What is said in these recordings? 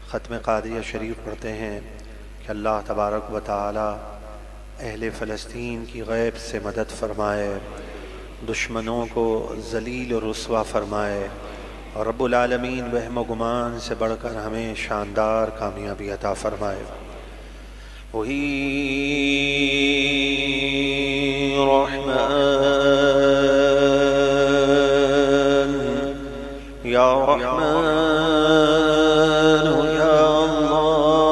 ختم قادریہ شریف پڑھتے ہیں کہ اللہ تبارک و تعالی اہل فلسطین کی غیب سے مدد فرمائے، دشمنوں کو ذلیل و رسوا فرمائے، اور رب العالمین وہم و گمان سے بڑھ کر ہمیں شاندار کامیابی عطا فرمائے۔ وہی رحمن یا رحمن یا اللہ،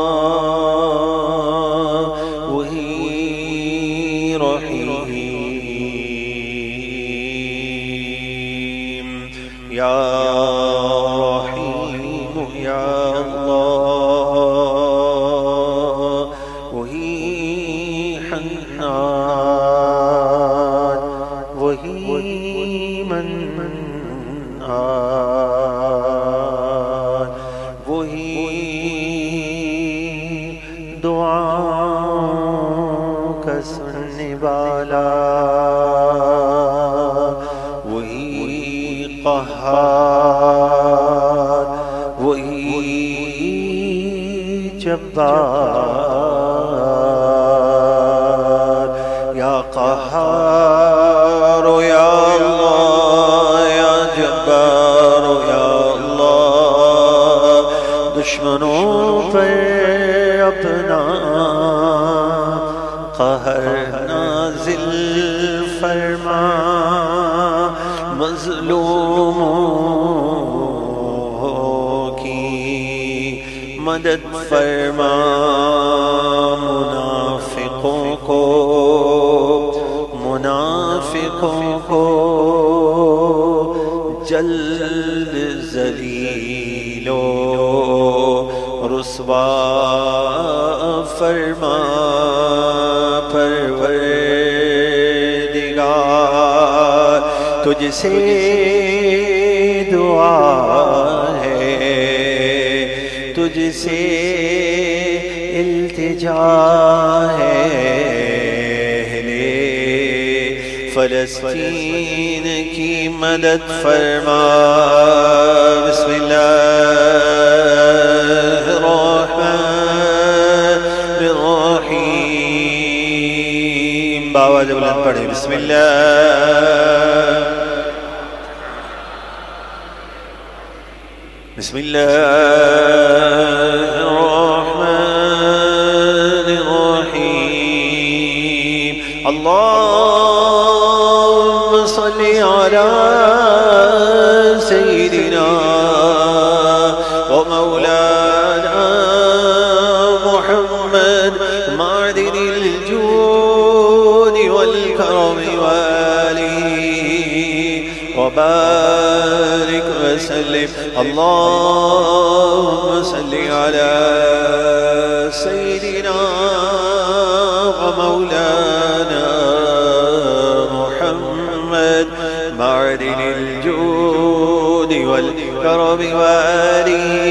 وہی رحیم یا رحیم یا اللہ، وہی حنان، وہی منان، وہی دعا کا سننے والا، وہی قہار، وہی جبار، یا قہار یا اللہ، یا جبار یا اللہ، دشمنوں پر اپنا قہر نازل فرما، مظلوموں کی مدد فرما، منافقوں کو جلد ذلیل و رسوا فرما، پروردگار تجھ سے دعا ہے، تجھ سے التجا ہے، فلسطین کی مدد فرما۔ بسم اللہ الرحمن الرحیم، باواز بلند پڑھیں، بسم اللہ، بسم اللہ الرحمن الرحیم، اللہم صلی علی سیدنا و مولانا محمد معدن الجود والکرم والہ، وبارک وسلم، اللہم صلی علی سیدنا و مولانا محمد معدن الجود والکرم والہ،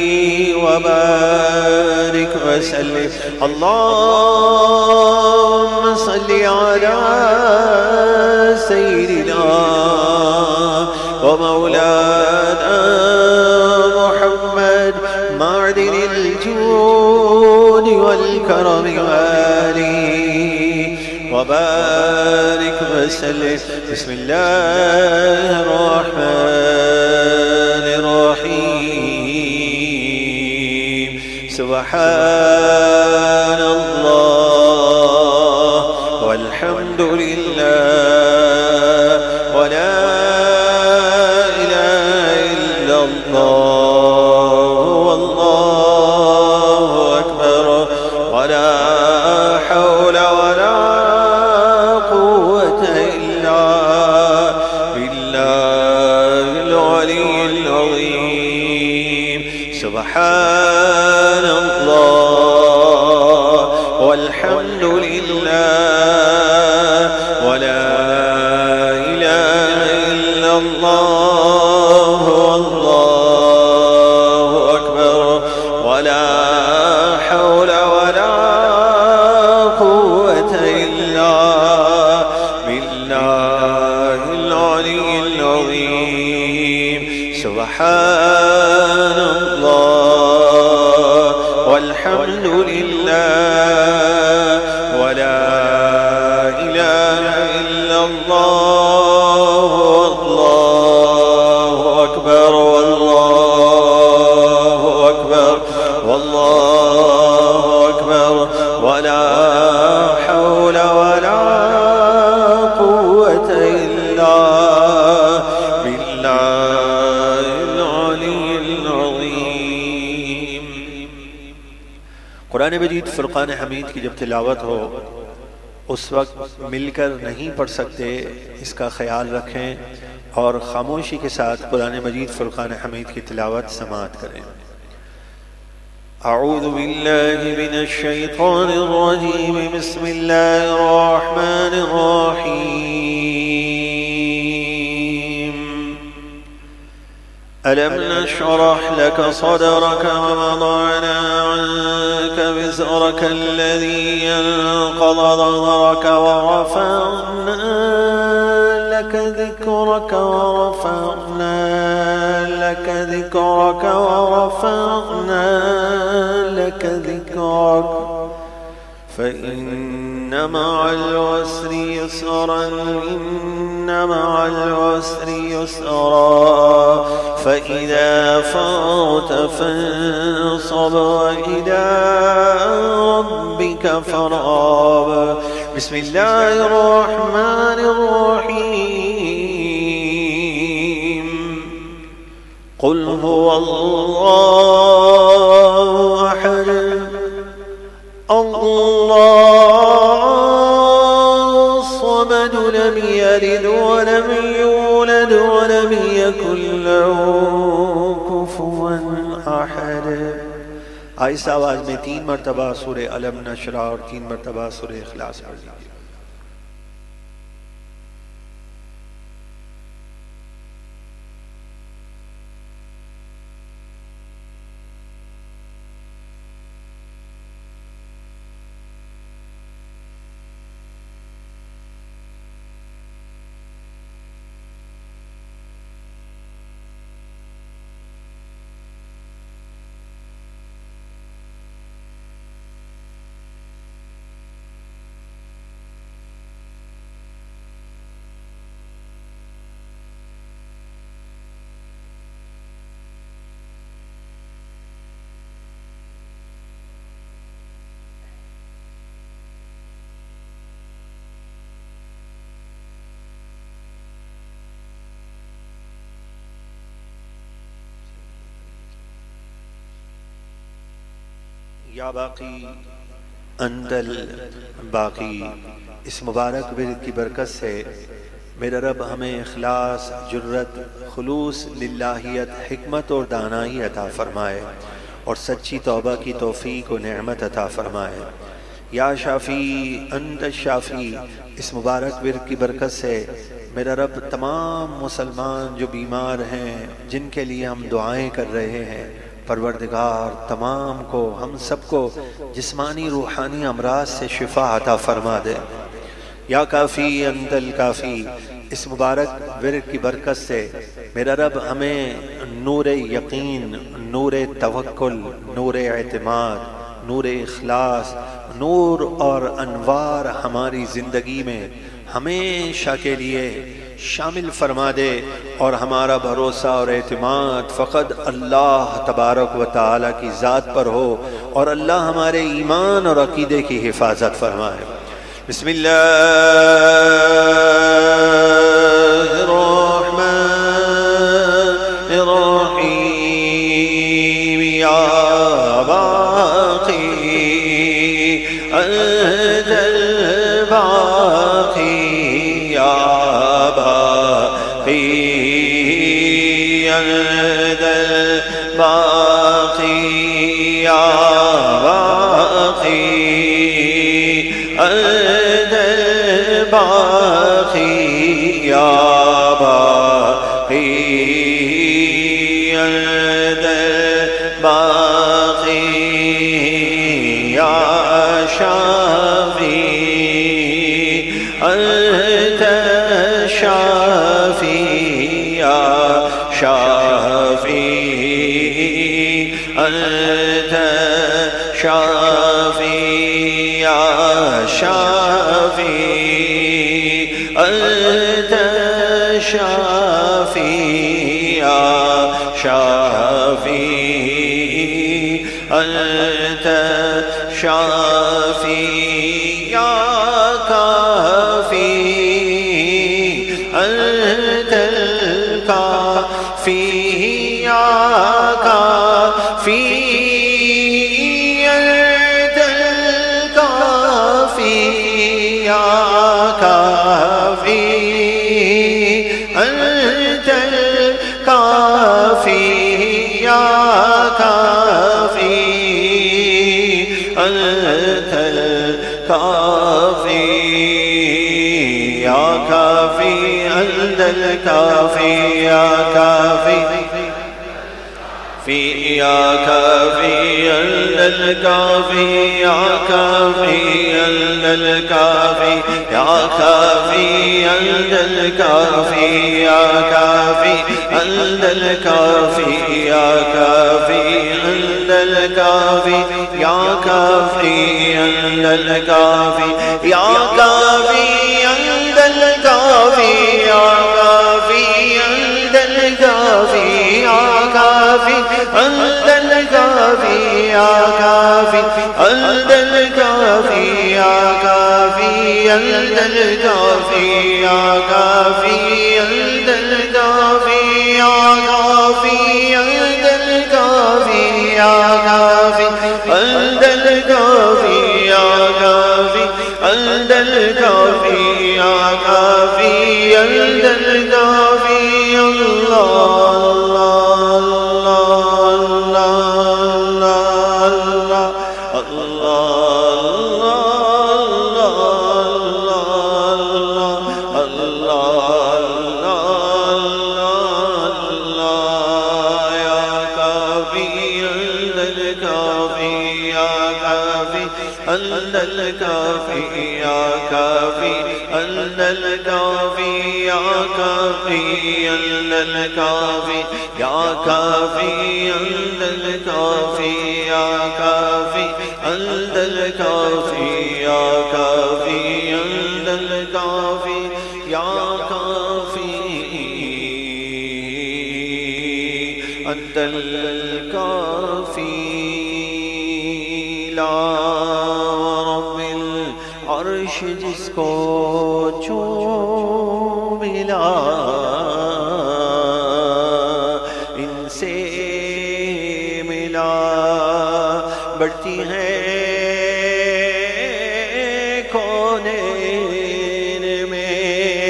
وبارک وسلم، اللہم صلی علی سیدنا و مولانا محمد معدن الجود والکرم والہ، وبارک وسلم، بسم اللہ الرحمن الرحیم، سبحان اللہ والحمد للہ ولا الہ الا اللہ واللہ اکبر، ولا حول ولا سبحان اللہ والحمد للہ ولا الہ الا اللہ واللہ اکبر، ولا حول ولا قوة الا باللہ العلی العظیم، سبحان اللہ والحمد لله ولا إله إلا الله والله أكبر والله أكبر والله أكبر ولا حول ولا قوة إلا بالله العلي العظيم. قرآن مجید فرقان حمید کی جب تلاوت ہو اس وقت مل کر نہیں پڑھ سکتے، اس کا خیال رکھیں اور خاموشی کے ساتھ قرآن مجید فرقان حمید کی تلاوت سماعت کریں. اعوذ باللہ من الشیطان الرجیم بسم اللہ الرحمن الرحیم. ألم نشرح لك صدرك ووضعنا عنك وزرك الذي ينقض ظهرك ورفعنا لك ذكرك ورفعنا لك ذكرك فإن مع العسر يسرا إن مع العسر يسرا فإذا فرغت فانصب وإلى ربك فارغب. بسم الله الرحمن الرحيم. قل هو الله أحد الله الصمد لم يلد ولم يولد ولم يكن له كفوا أحد. آہستہ آواز میں 3 مرتبہ سورہ علم نشرح اور 3 مرتبہ سورہ اخلاص پڑھ لیجیے. یا باقی انت الباقی. اس مبارک ورد کی برکت سے میرا رب ہمیں اخلاص، جرت، خلوص، للہیت، حکمت اور دانائی عطا فرمائے اور سچی توبہ کی توفیق و نعمت عطا فرمائے. یا شافی انت الشافی. اس مبارک ورد کی برکت سے میرا رب تمام مسلمان جو بیمار ہیں، جن کے لیے ہم دعائیں کر رہے ہیں، پروردگار تمام کو، ہم سب کو جسمانی روحانی امراض سے شفا عطا فرما دے. یا کافی انت الکافی. اس مبارک ورد کی برکت سے میرا رب ہمیں نور یقین، نور توکل، نور اعتماد، نور اخلاص، نور اور انوار ہماری زندگی میں ہمیشہ کے لیے شامل فرما دے اور ہمارا بھروسہ اور اعتماد فقط اللہ تبارک و تعالی کی ذات پر ہو اور اللہ ہمارے ایمان اور عقیدے کی حفاظت فرمائے. بسم اللہ الرحمن الرحیم. یا باقی انت الباقی یا باقی انت الباقی یا باقی انت الباقی یا باقی انت الباقی یا شافی انت شافی یا شافی انت أنت شافي يا شافي أنت شافي يا شافي أنت شافي يا كافي أنت الكافي يا كافي أنت الكافي يا كافي أنت الكافي يا كافي أنت الكافي يا كافي أنت الكافي يا كافي يا كافي أنت الكافي يا كافي أنت الكافي يا كافي أنت الكافي يا كافي أنت الكافي يا كافي أنت الكافي يا كافي أنت الكافي يا كافي أنت الكافي يا كافي أنت الكافي يا كافي أنت الكافي يا كافي أنت الكافي يا كافي أنت الكافي يا كافي أنت الكافي يا كافي أنت الكافي يا كافي أنت الكافي يا كافي أنت الكافي يا كافي أنت الكافي أنت الكافي يا كافي أنت الكافي يا كافي أنت الكافي يا كافي أنت الكافي يا كافي أنت الكافي يا كافي أنت الكافي يا كافي أنت الكافي لا رب العرش جس کو جو ملا ان سے ملا بڑھتی ہے کونین میں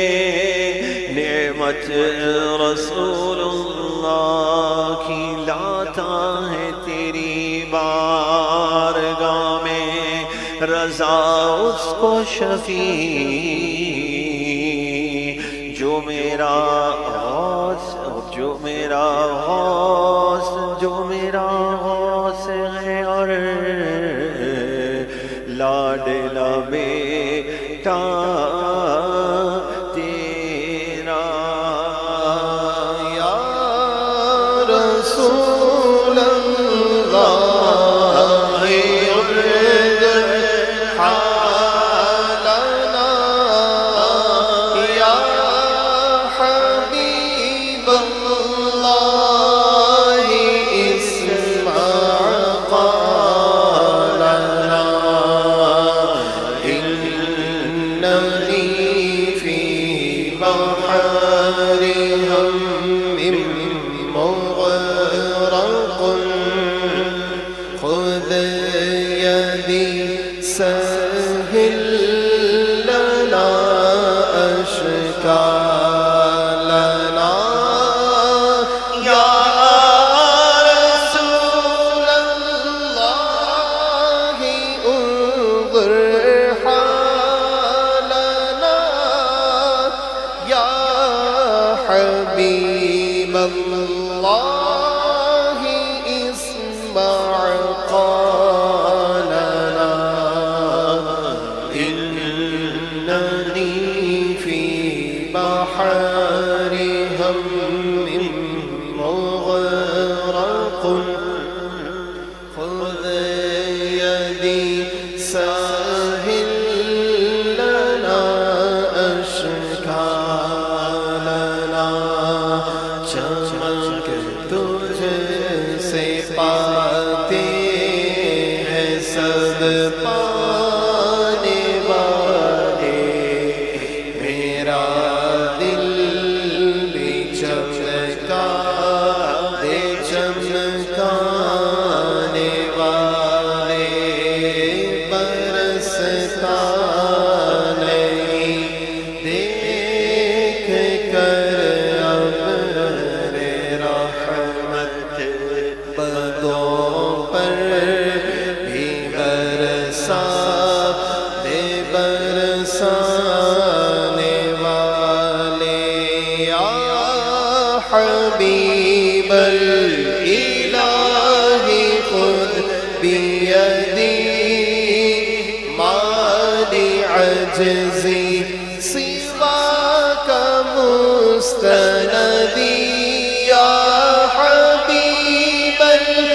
نعمت رسول اللہ کی لاتا ہے تیری بارگاہ میں رضا اس کو شفیع جو میرا غوث جو میرا غوث جو میرا غوث ہے اور لاڈلا بیٹا تیرا یا رسول اللہ سهل لنا أشكالنا يا رسول الله انظر حالنا يا حبيب الله اسمع قالنا إنني في بحر هم مغرق پر بھی برسا دے برسانے والے یا حبیب الالہ خود بیدی مالی عجزی سواک مستندی یا حبیب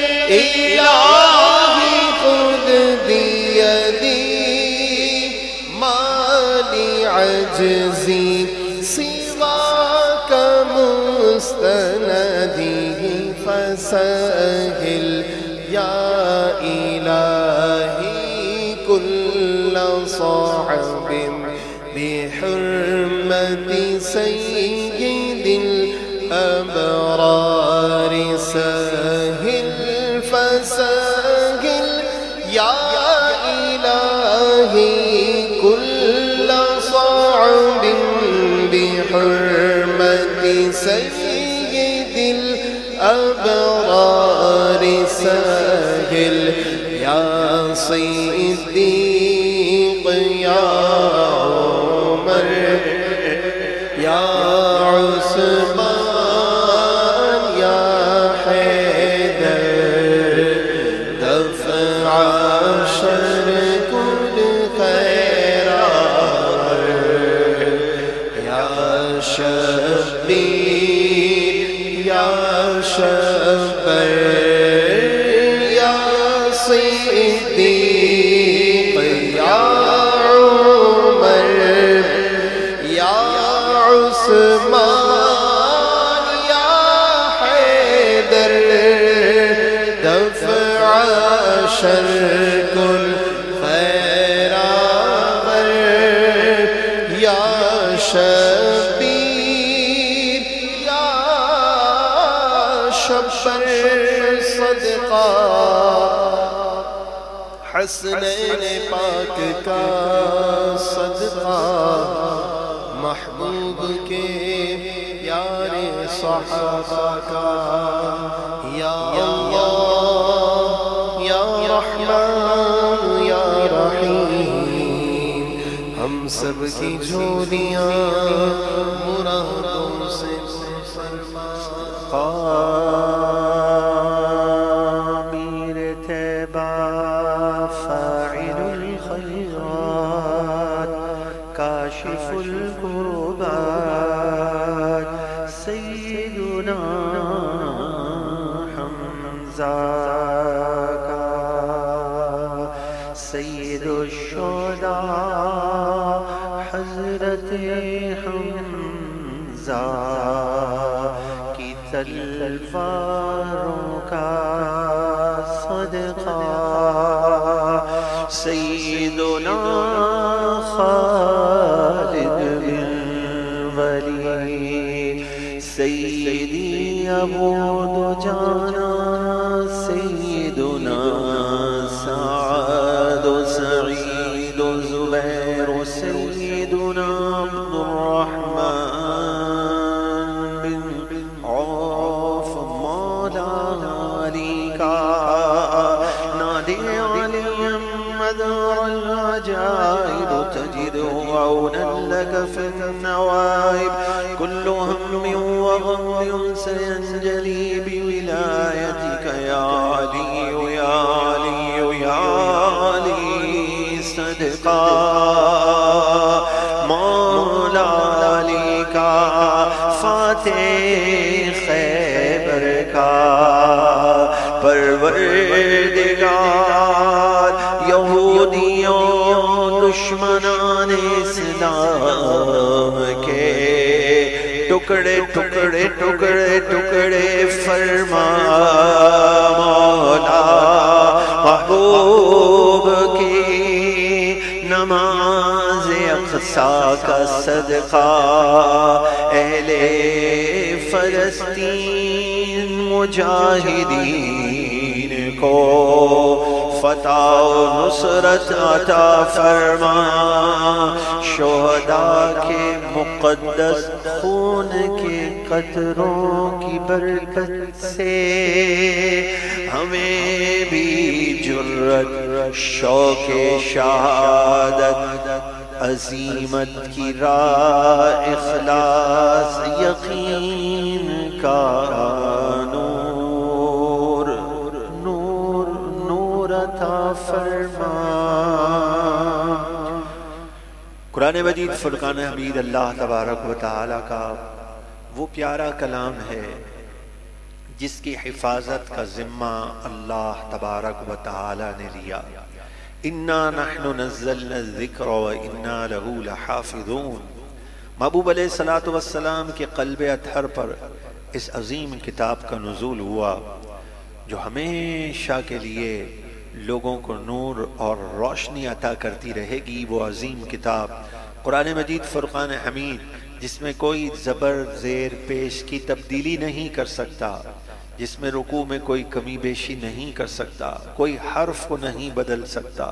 الالہ خود بیدی مالی عجزی سواک مستندی فسهل یا الہی کل صاحب بحرمت سید الابرار سهل فسهل یا الہی کل صاحب بحرمت سید الابرار سهل یا صدیق یا عمر یا عثمان یا حیدر دفع شر کل خیرات یا شبیر یا شبر یا صدیق یا عمر یا عثمان یا حیدر دفع شر کل خیرآور یا شبیر یا شبر صدقہ حسنین پاک کا صدقہ محبوب کے پیارے صحابہ کا یا اللہ یا رحمان یا رحیم ہم سب کی جھولیاں مرادوں سے فرما امیر طیبہ فاعل الخیرات کاشف الکربات سیدنا حمزہ کا سید الشہداء حضرت حمزہ کی تلواروں کا صدقہ سیدنا خالد بن ولید سیدی ابو دجانہ سیدنا سعد و سعید و زبیر و سیدنا عبد الرحمن بن عوف مولا علی کا نادی علی مدار العجائب تجده عونا لك في النوائب كل هم وغم سينجلي بولايتك يا علي يا علي يا علي صدقا مولا علی کا فاتح خیبر کا پروردگار یہودیوں دشمنان اسلام کے ٹکڑے ٹکڑے ٹکڑے ٹکڑے فرما مولا محبوب کی نماز اقصیٰ کا صدقہ اہل فلسطین مجاہدین کو فتح و نصرت عطا فرما شہداء کے مقدس خون کے قطروں کی برکت سے ہمیں بھی جرت شوق شہادت عزیمت کی راہ اخلاص یقین کا نور نور نور عطا فرما۔ قرآن مجید فرقان حمید اللہ تبارک و تعالی کا وہ پیارا کلام ہے جس کی حفاظت کا ذمہ اللہ تبارک و تعالی نے لیا۔ اِنَّا نَحْنُ نَزَّلْنَا الذِّكْرَ وَإِنَّا لَهُ لَحَافِظُونَ۔ محبوب علیہ السلام کے قلب اطہر پر اس عظیم کتاب کا نزول ہوا جو ہمیشہ کے لیے لوگوں کو نور اور روشنی عطا کرتی رہے گی۔ وہ عظیم کتاب قرآن مجید فرقان حمید جس میں کوئی زبر زیر پیش کی تبدیلی نہیں کر سکتا، جس میں رکوع میں کوئی کمی بیشی نہیں کر سکتا، کوئی حرف کو نہیں بدل سکتا،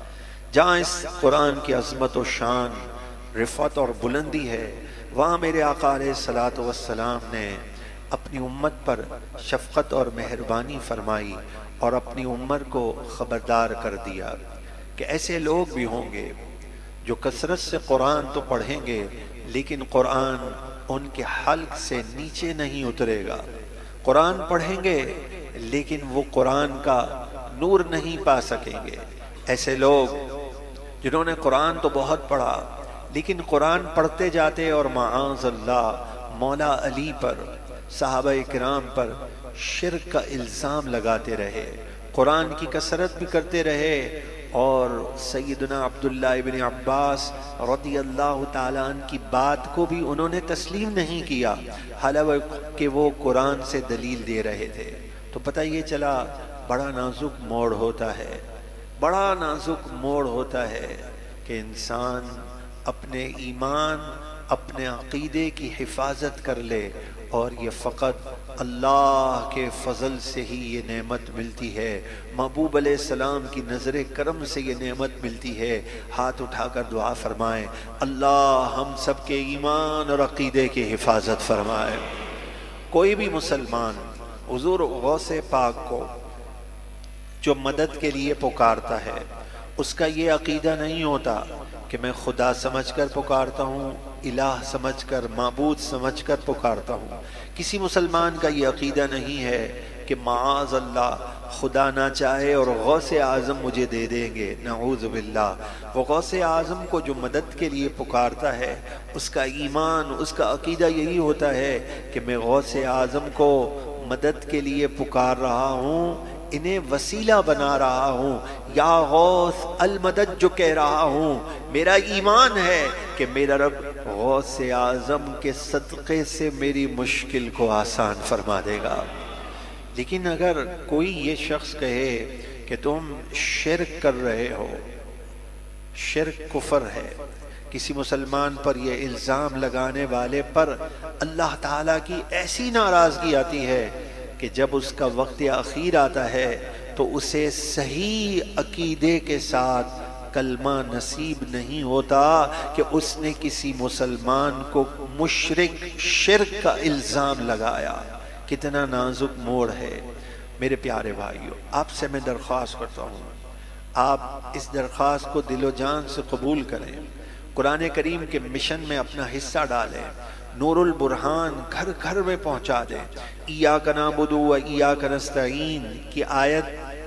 جہاں اس قرآن کی عظمت و شان، رفعت اور بلندی ہے، وہاں میرے آقا علیہ السلام نے اپنی امت پر شفقت اور مہربانی فرمائی اور اپنی امت کو خبردار کر دیا کہ ایسے لوگ بھی ہوں گے جو کثرت سے قرآن تو پڑھیں گے لیکن قرآن ان کے حلق سے نیچے نہیں اترے گا، قرآن پڑھیں گے لیکن وہ قرآن کا نور نہیں پا سکیں گے۔ ایسے لوگ جنہوں نے قرآن تو بہت پڑھا لیکن قرآن پڑھتے جاتے اور معاذ اللہ مولا علی پر، صحابہ کرام پر شرک کا الزام لگاتے رہے، قرآن کی کثرت بھی کرتے رہے اور سیدنا عبداللہ ابن عباس رضی اللہ تعالیٰ عنہ کی بات کو بھی انہوں نے تسلیم نہیں کیا حالانکہ وہ قرآن سے دلیل دے رہے تھے۔ تو پتہ یہ چلا بڑا نازک موڑ ہوتا ہے، بڑا نازک موڑ ہوتا ہے کہ انسان اپنے ایمان، اپنے عقیدے کی حفاظت کر لے، اور یہ فقط اللہ کے فضل سے ہی یہ نعمت ملتی ہے، محبوب علیہ السلام کی نظر کرم سے یہ نعمت ملتی ہے۔ ہاتھ اٹھا کر دعا فرمائیں، اللہ ہم سب کے ایمان اور عقیدے کی حفاظت فرمائے۔ کوئی بھی مسلمان حضور غوث پاک کو جو مدد کے لیے پکارتا ہے، اس کا یہ عقیدہ نہیں ہوتا کہ میں خدا سمجھ کر پکارتا ہوں، الہ سمجھ کر، معبود سمجھ کر پکارتا ہوں۔ کسی مسلمان کا یہ عقیدہ نہیں ہے کہ معاذ اللہ خدا نہ چاہے اور غوث اعظم مجھے دے دیں گے، نعوذ باللہ۔ وہ غوث اعظم کو جو مدد کے لیے پکارتا ہے، اس کا ایمان، اس کا عقیدہ یہی ہوتا ہے کہ میں غوث اعظم کو مدد کے لیے پکار رہا ہوں، انہیں وسیلہ بنا رہا ہوں، یا غوث المدد جو کہہ رہا ہوں، میرا ایمان ہے کہ میرا رب غوث اعظم کے صدقے سے میری مشکل کو آسان فرما دے گا۔ لیکن اگر کوئی یہ شخص کہے کہ تم شرک کر رہے ہو، شرک کفر ہے، کسی مسلمان پر یہ الزام لگانے والے پر اللہ تعالیٰ کی ایسی ناراضگی آتی ہے کہ جب اس کا وقت اخیر آتا ہے تو اسے صحیح عقیدے کے ساتھ کلمہ نصیب نہیں ہوتا کہ اس نے کسی مسلمان کو مشرک، شرک کا الزام لگایا۔ کتنا نازک موڑ ہے میرے پیارے بھائیوں۔ آپ سے میں درخواست کرتا ہوں، آپ اس درخواست کو دل و جان سے قبول کریں، قرآن کریم کے مشن میں اپنا حصہ ڈالیں، نور البرہان گھر گھر میں پہنچا دیں۔ ایاک نعبد و ایاک نستعین کی آیت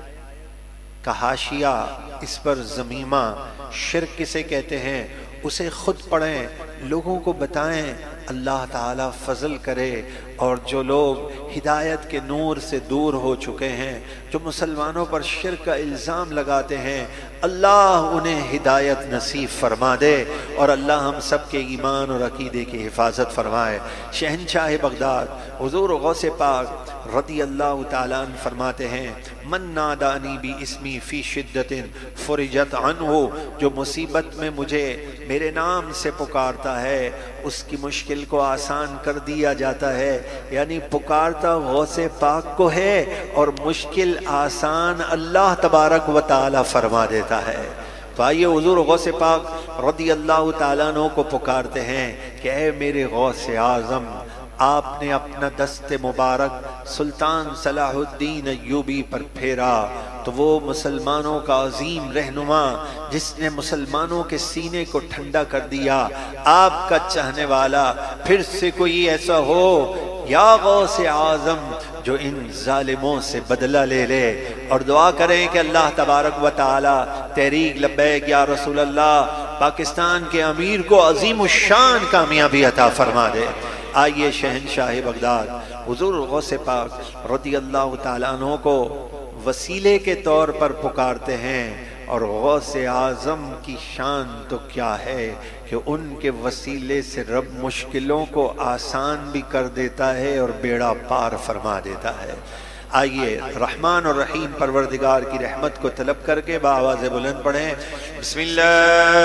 کا حاشیہ، اس پر ضمیمہ، شرک کسے کہتے ہیں، اسے خود پڑھیں، لوگوں کو بتائیں، اللہ تعالیٰ فضل کرے۔ اور جو لوگ ہدایت کے نور سے دور ہو چکے ہیں، جو مسلمانوں پر شرک کا الزام لگاتے ہیں، اللہ انہیں ہدایت نصیب فرما دے اور اللہ ہم سب کے ایمان اور عقیدے کی حفاظت فرمائے۔ شہنشاہ بغداد حضور غوث پاک رضی اللہ تعالیٰ عنہ فرماتے ہیں، من نادانی بی اسمی فی شدت فرجت عنہ، جو مصیبت میں مجھے میرے نام سے پکارتا ہے اس کی مشکل کو آسان کر دیا جاتا ہے۔ یعنی پکارتا غوث پاک کو ہے اور مشکل آسان اللہ تبارک و تعالی فرما دیتا ہے۔ تو آئیے حضور غوث پاک رضی اللہ تعالیٰ عنہ کو پکارتے ہیں کہ اے میرے غوث اعظم، آپ نے اپنا دست مبارک سلطان صلاح الدین ایوبی پر پھیرا تو وہ مسلمانوں کا عظیم رہنما جس نے مسلمانوں کے سینے کو ٹھنڈا کر دیا، آپ کا چاہنے والا پھر سے کوئی ایسا ہو یا غوث اعظم جو ان ظالموں سے بدلہ لے لے، اور دعا کریں کہ اللہ تبارک و تعالی تحریک لبیک یا رسول اللہ پاکستان کے امیر کو عظیم الشان کامیابی عطا فرما دے۔ آئیے شہنشاہ بغداد حضور غوث پاک رضی اللہ تعالیٰ عنہ کو وسیلے کے طور پر پکارتے ہیں، اور غوث اعظم کی شان تو کیا ہے کہ ان کے وسیلے سے رب مشکلوں کو آسان بھی کر دیتا ہے اور بیڑا پار فرما دیتا ہے۔ آئیے رحمان اور رحیم پروردگار کی رحمت کو طلب کر کے بآواز بلند پڑھیں، بسم اللہ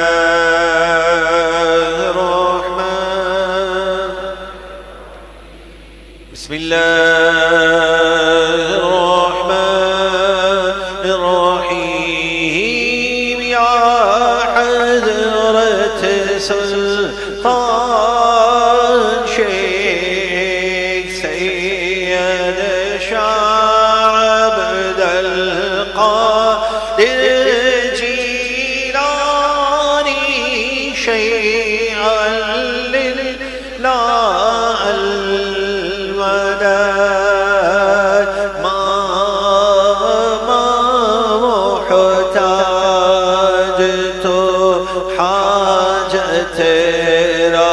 الرحمن بسم اللہ الرحمن الرحیم، یا حضرت سلطان شیخ سید شاہ عبد القادر جیلانی شیعا للہ المدد، ما محتاج تو حاجت را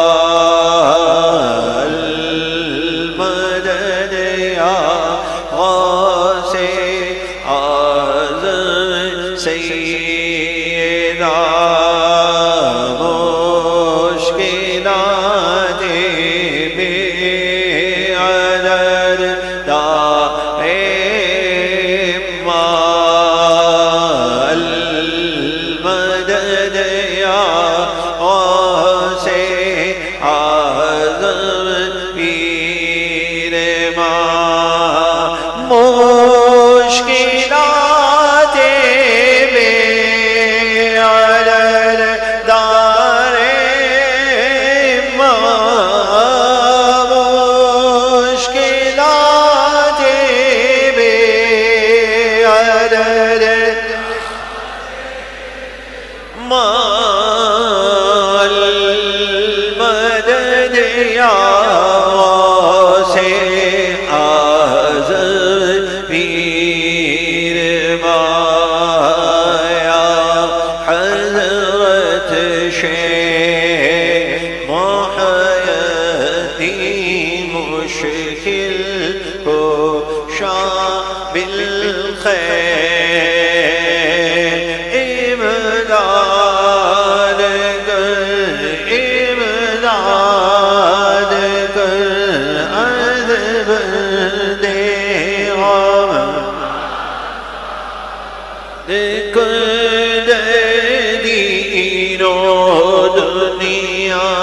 المدد، یا غوث اعظم سیدہ مشکلات بے عدد دائم المدد، یا غوث اعظم پیر ما مشکلات بے عدد دائم مشکلات بے عدد المدد، یا غوث اعظم پیر ما، یا حضرت شیخ محی الدین مشکل کو شاہ بالخیر امداد کر، امداد کر، عذب دے غم کر دین و دنیا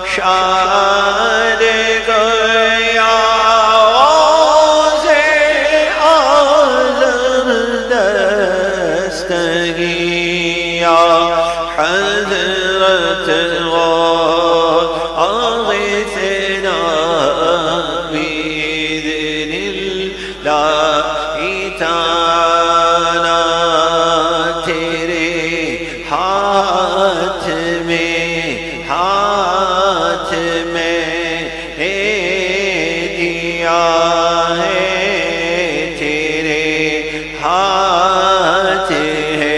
شاد کر، یا غوث اعظم دستگیر، یا حضرت غوث اغثنا بإذن اللہ تعالی، تیرے ہاتھ میں دیا ہے، تیرے ہاتھ ہے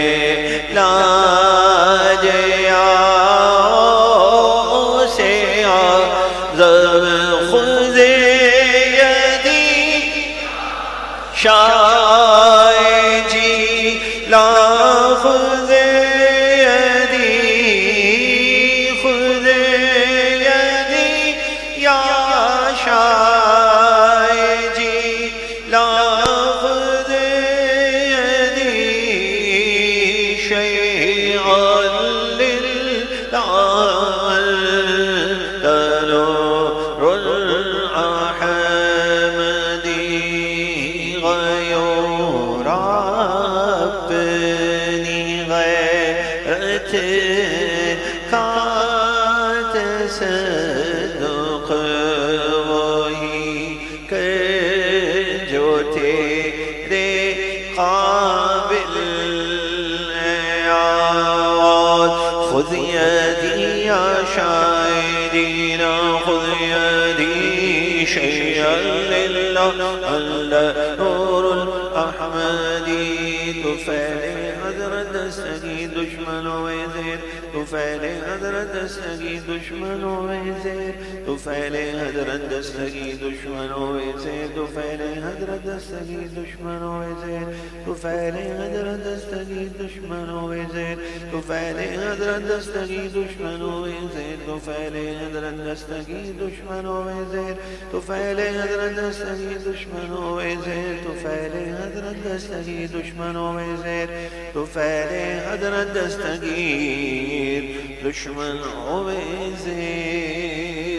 لاج، یا غوث اعظم خذ یدی شاہ جی لا خذ یدی، خذ یدی یا شاہ جی لا خذ یدی شیعا للہ تنور الاحمدی غیور اپنی غیرت کا تصدق شاهدين خذ يدي شيئا لله نور الأحمدي طفيل حضرت دستگی دشمنوں زیر طفیل حضرت دستگی دشمنوں زیر طفیل حضرت دستگی دشمنوں زیر طفیل حضرت دستگی دشمنوں زیر طفیل حضرت دستگی دشمنوں زیر طفیل حضرت دستگی دشمنوں زیر طفیل حضرت دستگی دشمنوں زیر طفیل حضرت دستگی دشمنوں زیر طفیل حضرت دستگی دشمنوں زیر طفیل حضرت دستگیر دشمنوں زیر۔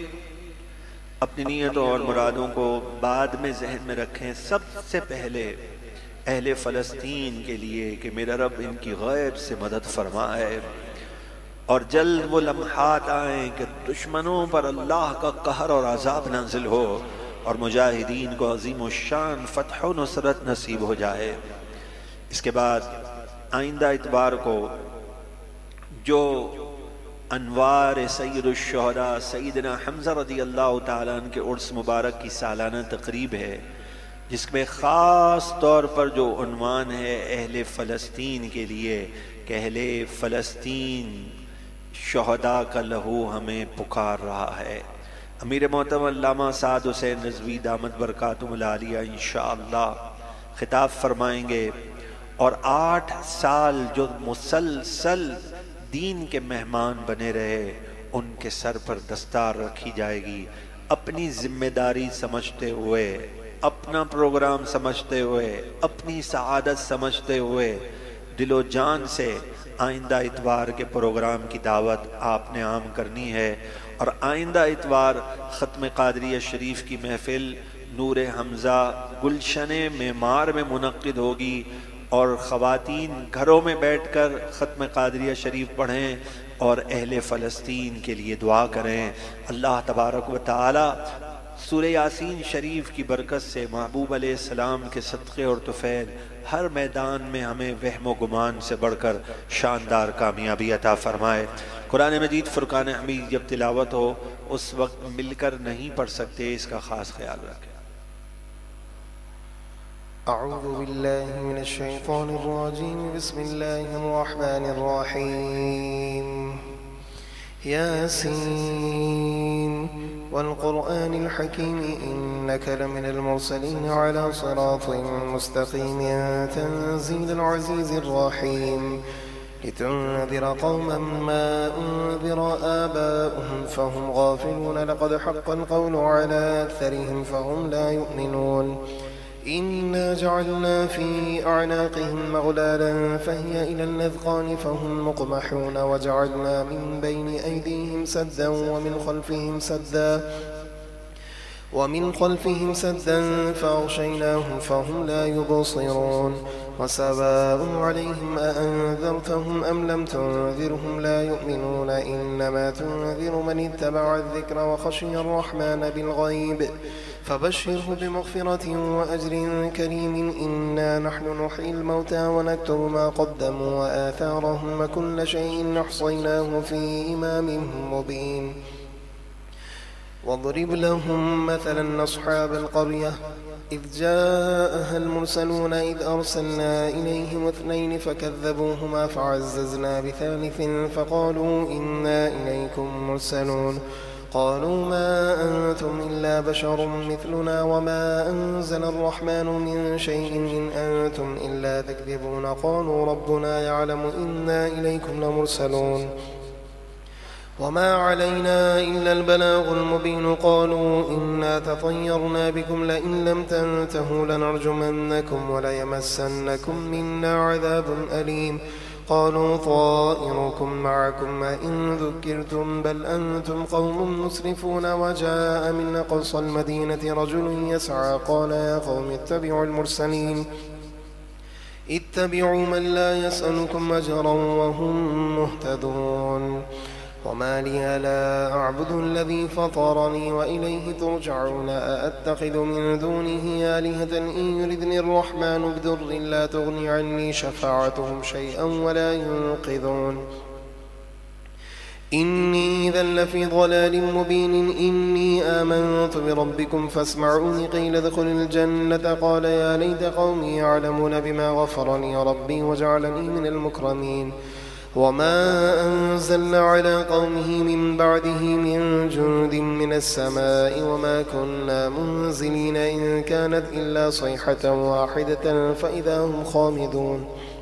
اپنی نیتوں اور مرادوں کو بعد میں ذہن میں رکھیں، سب سے پہلے اہل فلسطین کے لیے کہ میرا رب ان کی غیب سے مدد فرمائے، اور جلد وہ لمحات آئیں کہ دشمنوں پر اللہ کا قہر اور عذاب نازل ہو اور مجاہدین کو عظیم الشان فتح و نصرت نصیب ہو جائے۔ اس کے بعد آئندہ اتوار کو جو انوار سید الشہداء سیدنا حمزہ رضی اللہ تعالیٰ عنہ کے عرس مبارک کی سالانہ تقریب ہے، جس میں خاص طور پر جو عنوان ہے اہل فلسطین کے لیے کہ اہل فلسطین شہداء کا لہو ہمیں پکار رہا ہے، امیر محترم علامہ سعد حسین رضوی دامت برکاتہم العالیہ انشاءاللہ خطاب فرمائیں گے، اور 8 سال جو مسلسل دین کے مہمان بنے رہے ان کے سر پر دستار رکھی جائے گی، اپنی ذمہ داری سمجھتے ہوئے، اپنا پروگرام سمجھتے ہوئے، اپنی سعادت سمجھتے ہوئے دل و جان سے آئندہ اتوار کے پروگرام کی دعوت آپ نے عام کرنی ہے، اور آئندہ اتوار ختم قادریہ شریف کی محفل نور حمزہ گلشن معمار میں منعقد ہوگی، اور خواتین گھروں میں بیٹھ کر ختم قادریہ شریف پڑھیں اور اہل فلسطین کے لیے دعا کریں۔ اللہ تبارک و تعالی سورہ یاسین شریف کی برکت سے محبوب علیہ السلام کے صدقے اور طفیل ہر میدان میں ہمیں وہم و گمان سے بڑھ کر شاندار کامیابی عطا فرمائے۔ قرآن مجید فرقان حمید جب تلاوت ہو اس وقت مل کر نہیں پڑھ سکتے، اس کا خاص خیال رکھیں۔ أعوذ بالله من الشيطان الرجيم بسم الله الرحمن الرحيم ياسين والقرآن الحكيم إنك لمن المرسلين على صراط مستقيم تنزيل العزيز الرحيم لتنذر قوما ما أنذر آباؤهم فهم غافلون لقد حق القول على أكثرهم فهم لا يؤمنون إنا جعلنا في أعناقهم مغلالا فهي إلى الأذقان فهم مقمحون وجعلنا من بين أيديهم سدا ومن خلفهم سدا فأغشيناهم فهم لا يبصرون وسواء عليهم أأنذرتهم أم لم تنذرهم لا يؤمنون إنما تنذر من اتبع الذكر وخشي الرحمن بالغيب فبشره بمغفرة وأجر كريم إنا نحن نحيي الموتى ونكتب ما قدموا وآثارهم وكل شيء أحصيناه في إمام مبين واضرب لهم مثلا أصحاب القرية إذ جاءها المرسلون إذ أرسلنا إليهم 2 فكذبوهما فعززنا بثالث فقالوا إنا إليكم مرسلون قالوا ما أنتم إلا بشر مثلنا وما أنزل الرحمن من شيء إن أنتم إلا تكذبون قالوا ربنا يعلم إنا إليكم لمرسلون وما علينا إلا البلاغ المبين قالوا إنا تطيرنا بكم لئن لم تنتهوا لنرجمنكم وليمسنكم منا عذاب أليم قالوا طائركم معكم إن ذكرتم بل أنتم قوم مسرفون وجاء من أقصى المدينة رجل يسعى قال يا قوم اتبعوا المرسلين اتبعوا من لا يسألكم أجرا وهم مهتدون وما لي لا أعبد الذي فطرني وإليه ترجعون أأتخذ من دونه آلهة إن يردني الرحمن بضر لا تغني عني شفاعتهم شيئا ولا ينقذون إني إذا لفي ضلال مبين إني آمنت بربكم فاسمعوني قيل ادخل الجنة قال يا ليت قومي يعلمون بما غفر لي ربي وجعلني من المكرمين وما أنزلنا على قومه من بعده من جند من السماء وما كنا منزلين إن كانت إلا صيحة واحدة فإذا هم خامدون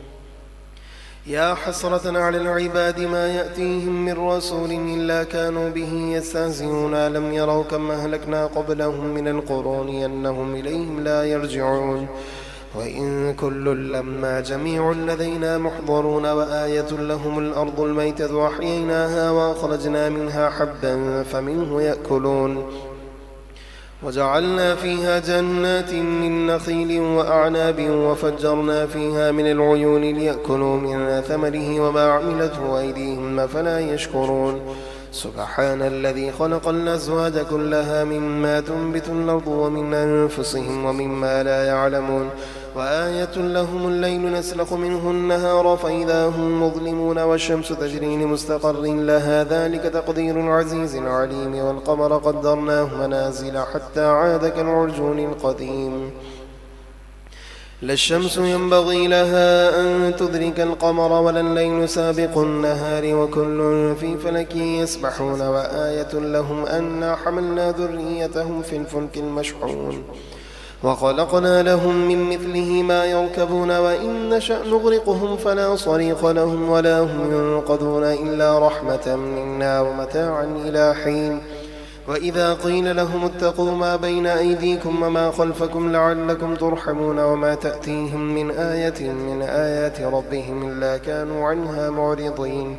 يا حسرة على العباد ما يأتيهم من رسول إلا كانوا به يستهزئون لم يروا كم أهلكنا قبلهم من القرون أنهم إليهم لا يرجعون وإن كل لما جميع لدينا محضرون وآية لهم الأرض الميتة وأحييناها وأخرجنا منها حبا فمنه يأكلون وجعلنا فيها جنات من نخيل وأعناب وفجرنا فيها من العيون ليأكلوا من ثمره وما عملته أيديهم أفلا يشكرون سبحان الذي خلق الأزواج كلها مما تنبت الأرض ومن أنفسهم ومما لا يعلمون وآية لهم الليل نسلخ منه النهار فإذا هم مظلمون والشمس تجري لمستقر لها ذلك تقدير العزيز العليم والقمر قدرناه منازل حتى عاد كالعرجون القديم لا الشمس ينبغي لها أن تدرك القمر ولا الليل سابق النهار وكل في فلك يسبحون وآية لهم أنا حملنا ذريتهم في الفلك المشحون وخلقنا لهم من مثله ما يركبون وإن نشأ نغرقهم فلا صريخ لهم ولا هم ينقذون إلا رحمة منا ومتاعا إلى حين وإذا قيل لهم اتقوا ما بين أيديكم وما خلفكم لعلكم ترحمون وما تأتيهم من آية من آيات ربهم إلا كانوا عنها معرضين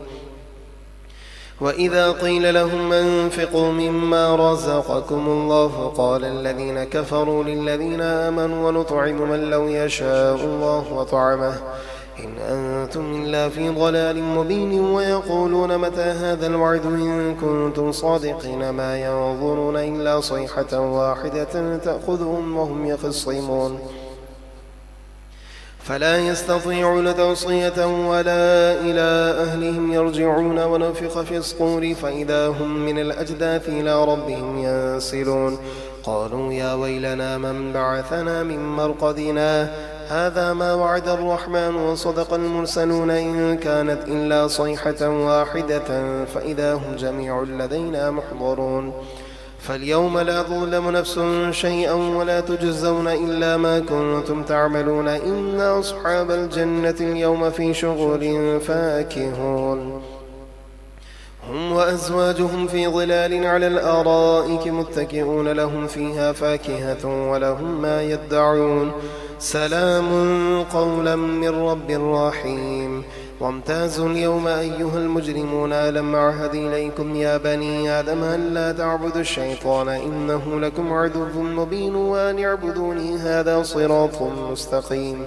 وإذا قيل لهم أنفقوا مما رزقكم الله قال الذين كفروا للذين آمنوا ونطعم من لو يشاء الله وطعمه إن أنتم إلا في ضلال مبين ويقولون متى هذا الوعد إن كنتم صادقين ما ينظرون إلا صيحة واحدة تأخذهم وهم يخصمون فلا يستطيعون توصية ولا إلى أهلهم يرجعون ونفخ في الصور فإذا هم من الأجداث إلى ربهم ينسلون قالوا يا ويلنا من بعثنا من مرقدنا هذا ما وعد الرحمن وصدق المرسلون إن كانت إلا صيحة واحدة فإذا هم جميع لدينا محضرون فاليوم لا تظلم نفس شيئا ولا تجزون إلا ما كنتم تعملون إن أصحاب الجنة اليوم في شغل فاكهون هم وأزواجهم في ظلال على الأرائك متكئون لهم فيها فاكهة ولهم ما يدعون سلام قولا من رب رحيم وامتازوا اليوم أيها المجرمون ألم أعهد إليكم يا بني آدم ألا تعبدوا الشيطان إنه لكم عدو مبين وأن اعبدوني هذا صراط مستقيم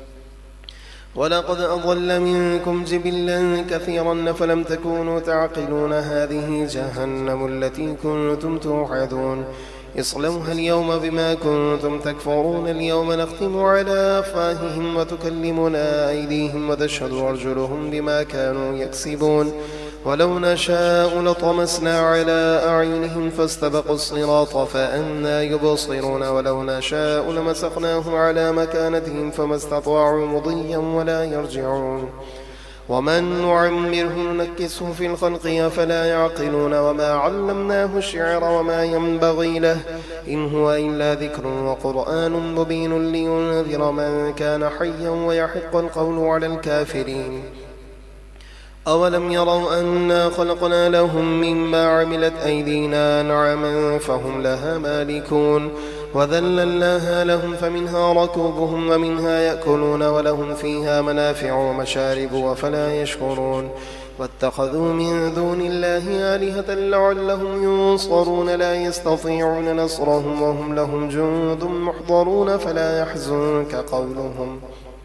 ولقد أضل منكم جبلا كثيرا فلم تكونوا تعقلون هذه جهنم التي كنتم توعدون اصلوها اليوم بما كنتم تكفرون اليوم نختم على أفواههم وتكلمنا أيديهم وتشهد أرجلهم بما كانوا يكسبون ولو نشاء لطمسنا على أعينهم فاستبقوا الصراط فأنى يبصرون ولو نشاء لمسخناهم على مكانتهم فما استطاعوا مضيا ولا يرجعون ومن نعمره نكسه في الخلق أفلا يعقلون وما علمناه الشعر وما ينبغي له إن هو إلا ذكر وقرآن مبين لينذر من كان حيا ويحق القول على الكافرين أولم يروا أنا خلقنا لهم مما عملت أيدينا أنعاما فهم لها مالكون وذللناها لهم فمنها ركوبهم ومنها يأكلون ولهم فيها منافع ومشارب وفلا يشكرون واتخذوا من دون الله آلهة لعلهم ينصرون لا يستطيعون نصرهم وهم لهم جند محضرون فلا يحزنك قولهم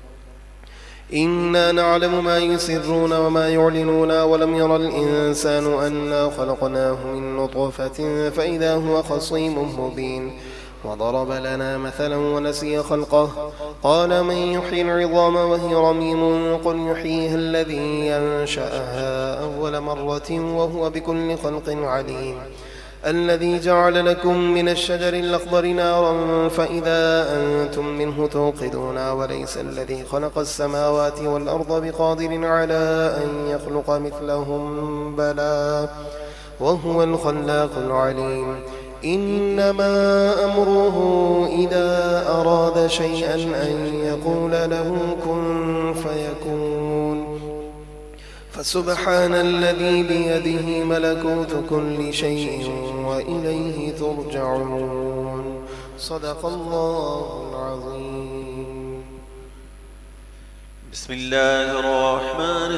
إنا نعلم ما يسرون وما يعلنون ولم ير الإنسان أنا خلقناه من نطفة فإذا هو خصيم مبين وضرب لنا مثلا ونسي خلقه. قال من يحيي العظام وهي رميم قل يحييها الذي ينشأها أول مرة وهو بكل خلق عليم. الذي جعل لكم من الشجر الأخضر نارا فإذا أنتم منه توقدون وليس الذي خلق السماوات والأرض بقادر على أن يخلق مثلهم بلى وهو الخلاق العليم. إنما أمره إذا أراد شيئا أن يقول له كن فيكون. فسبحان الذي بيده ملكوت كل شيء وإليه ترجعون. صدق الله العظيم. بسم الله الرحمن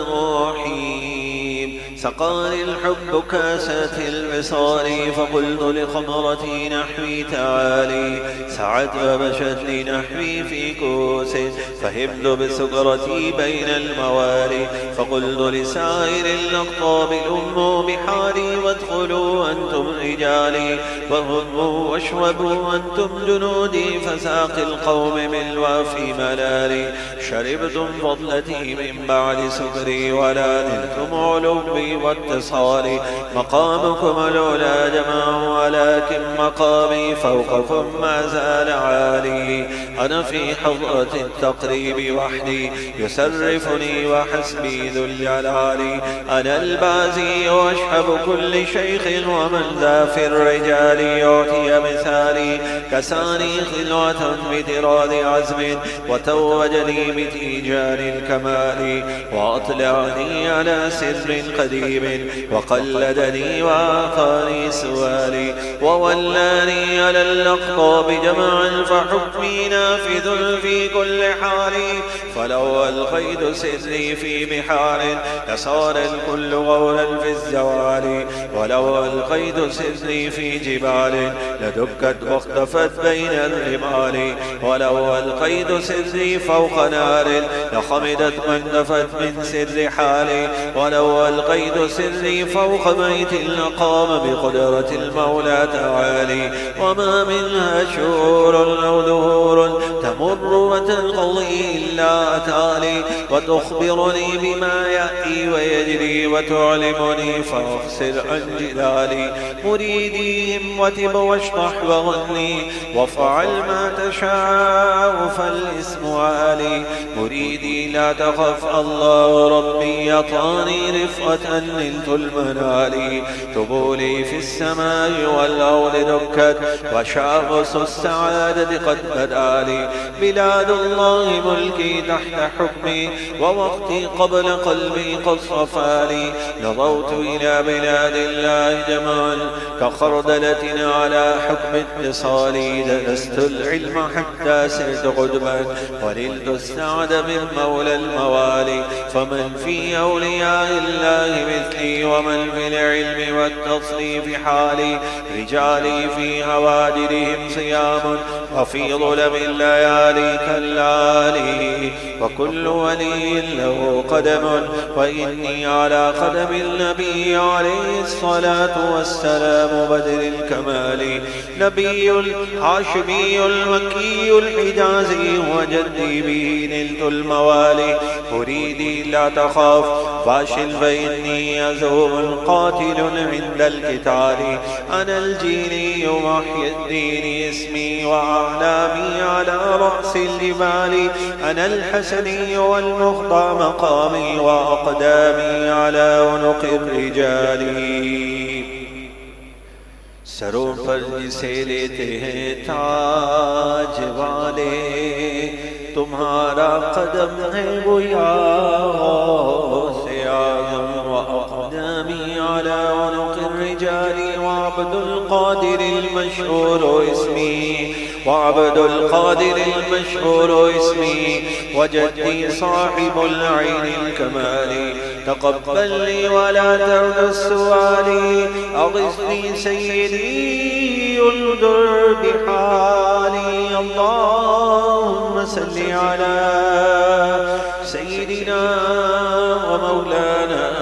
الرحيم. سقاني الحب كاسات الوصال فقلت لخمرتي نحوي تعالي سعت ومشت لنحوي في كوس فهمت بسكرتي بين الموالي فقلت لسائر الأقطاب الأم بحالي وادخلوا أنتم رجالي وهموا واشربوا أنتم جنودي فساق القوم من وفي ملالي شربتم فضلتي من بعد سكري ولا نلتم علوي واتصالي مقامكم العلا جمع ولكن مقامي فوقكم ما زال عالي أنا في حضرة التقريب وحدي يسرفني وحسبي ذو الجلال أنا البازي وأشحب كل شيخ ومن ذا في الرجال يعطي مثالي كساني خلوة بتراد عزم وتوجني بتيجان الكمال وأطلعني على سر قديم وقلدني وآقاني سوالي وولاني على الأقطاب جمعا فحكمي نافذ في كل حال فلو ألقيت سري في بحار لصار الكل غولا في الزوال ولو ألقيت سري في جبال لدكت واختفت بين الرمال ولو ألقيت سري فوق نار لخمدت واندفت من سر حالي ولو ألقيت سري فوق بيت لقام بقدرة المولى تعالي وما منها شعور أو ظهور تمر وتنقضي إلا أتالي وتخبرني بما يأتي ويجري وتعلمني فأخسر عن جدالي مريدي هموتب واشطح وغني وافعل ما تشاء فالاسم عالي مريدي لا تخف الله ربي يطاني رفقة نلت المنال تبولي في السماء والأرض دكت وشامس السعادة قد بدالي بلاد الله ملكي تحت حكمي ووقتي قبل قلبي قد صفالي نظرت إلى بلاد الله جمال كخردلة على حكم اتصالي درست العلم حتى سرت قدما ونلت السعد من مولى الموالي فمن في أولياء الله مثلي ومن في العلم والتصريف حالي رجالي في هوادرهم صيام وفي ظلم الليالي كاللالي وكل ولي له قدم وإني على قدم النبي عليه الصلاة والسلام بدر الكمال نبي الحاشمي المكي الحجازي وجدي به نلت الموالي أريدي لا تخاف فاشل فإني أزوم قاتل عند القتال أنا الجيلي محي الدين اسمي وأعلامي على رأس الجبال أنا الحسني والمخضى مقامي وأقدامي على عنق الرجال سروں پر جسے لیتے ہیں تاج والے تمہارا قدم ہے وہ غوث اعظم وأقدامي على عنق الرجال وعبد القادر المشهور اسمي وعبد القادر المشهور اسمي وجدي صاحب العين الكمال تقبل لي ولا ترد السؤال أغثني سيدي انظر بحالي اللهم صل على سيدنا ومولانا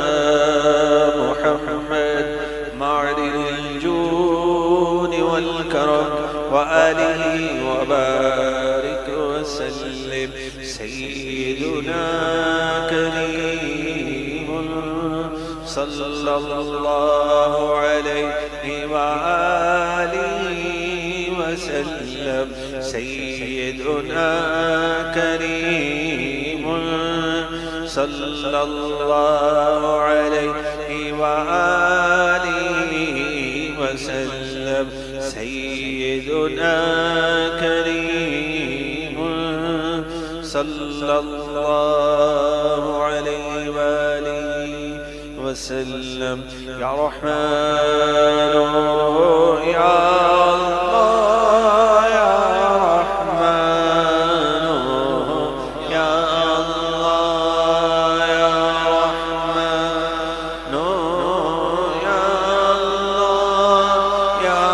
محمد معدن الجود والكرم وآله كريم صلى الله عليه وآله وسلم سيدنا كريم صلى الله عليه وآله وسلم سيدنا كريم صلى الله عليه وآله وسلم يا رحمن يا الله يا رحمن يا الله يا رحمن يا الله يا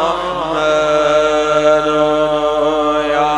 رحمن يا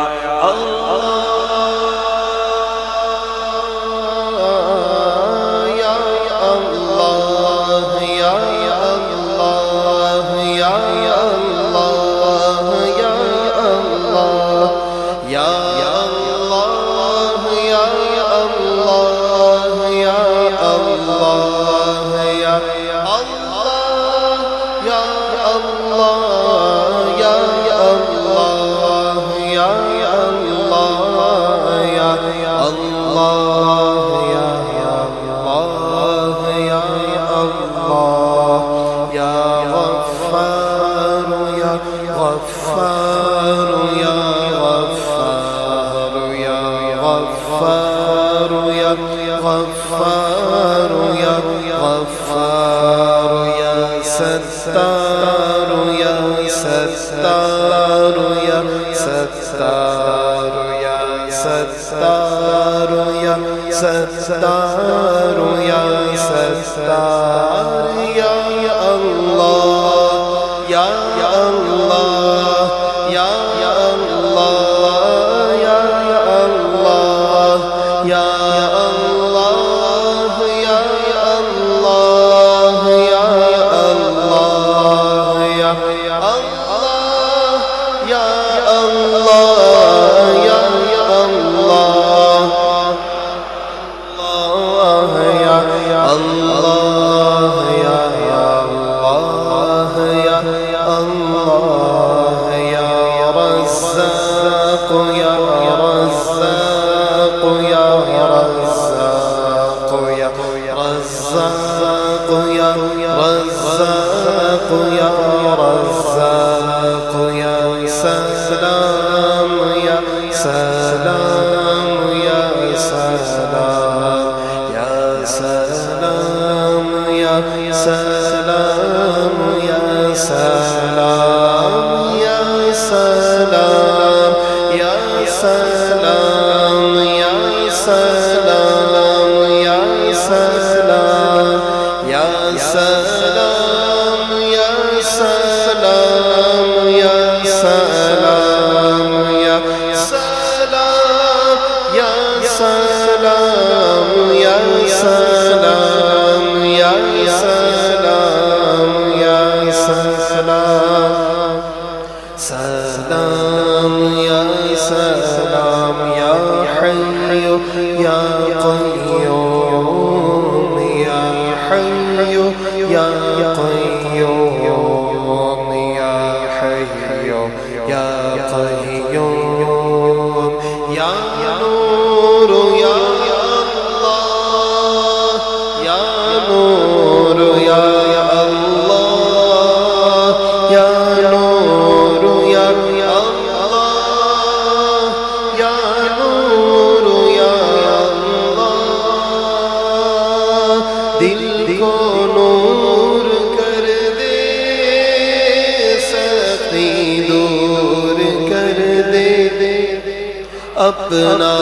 اپنا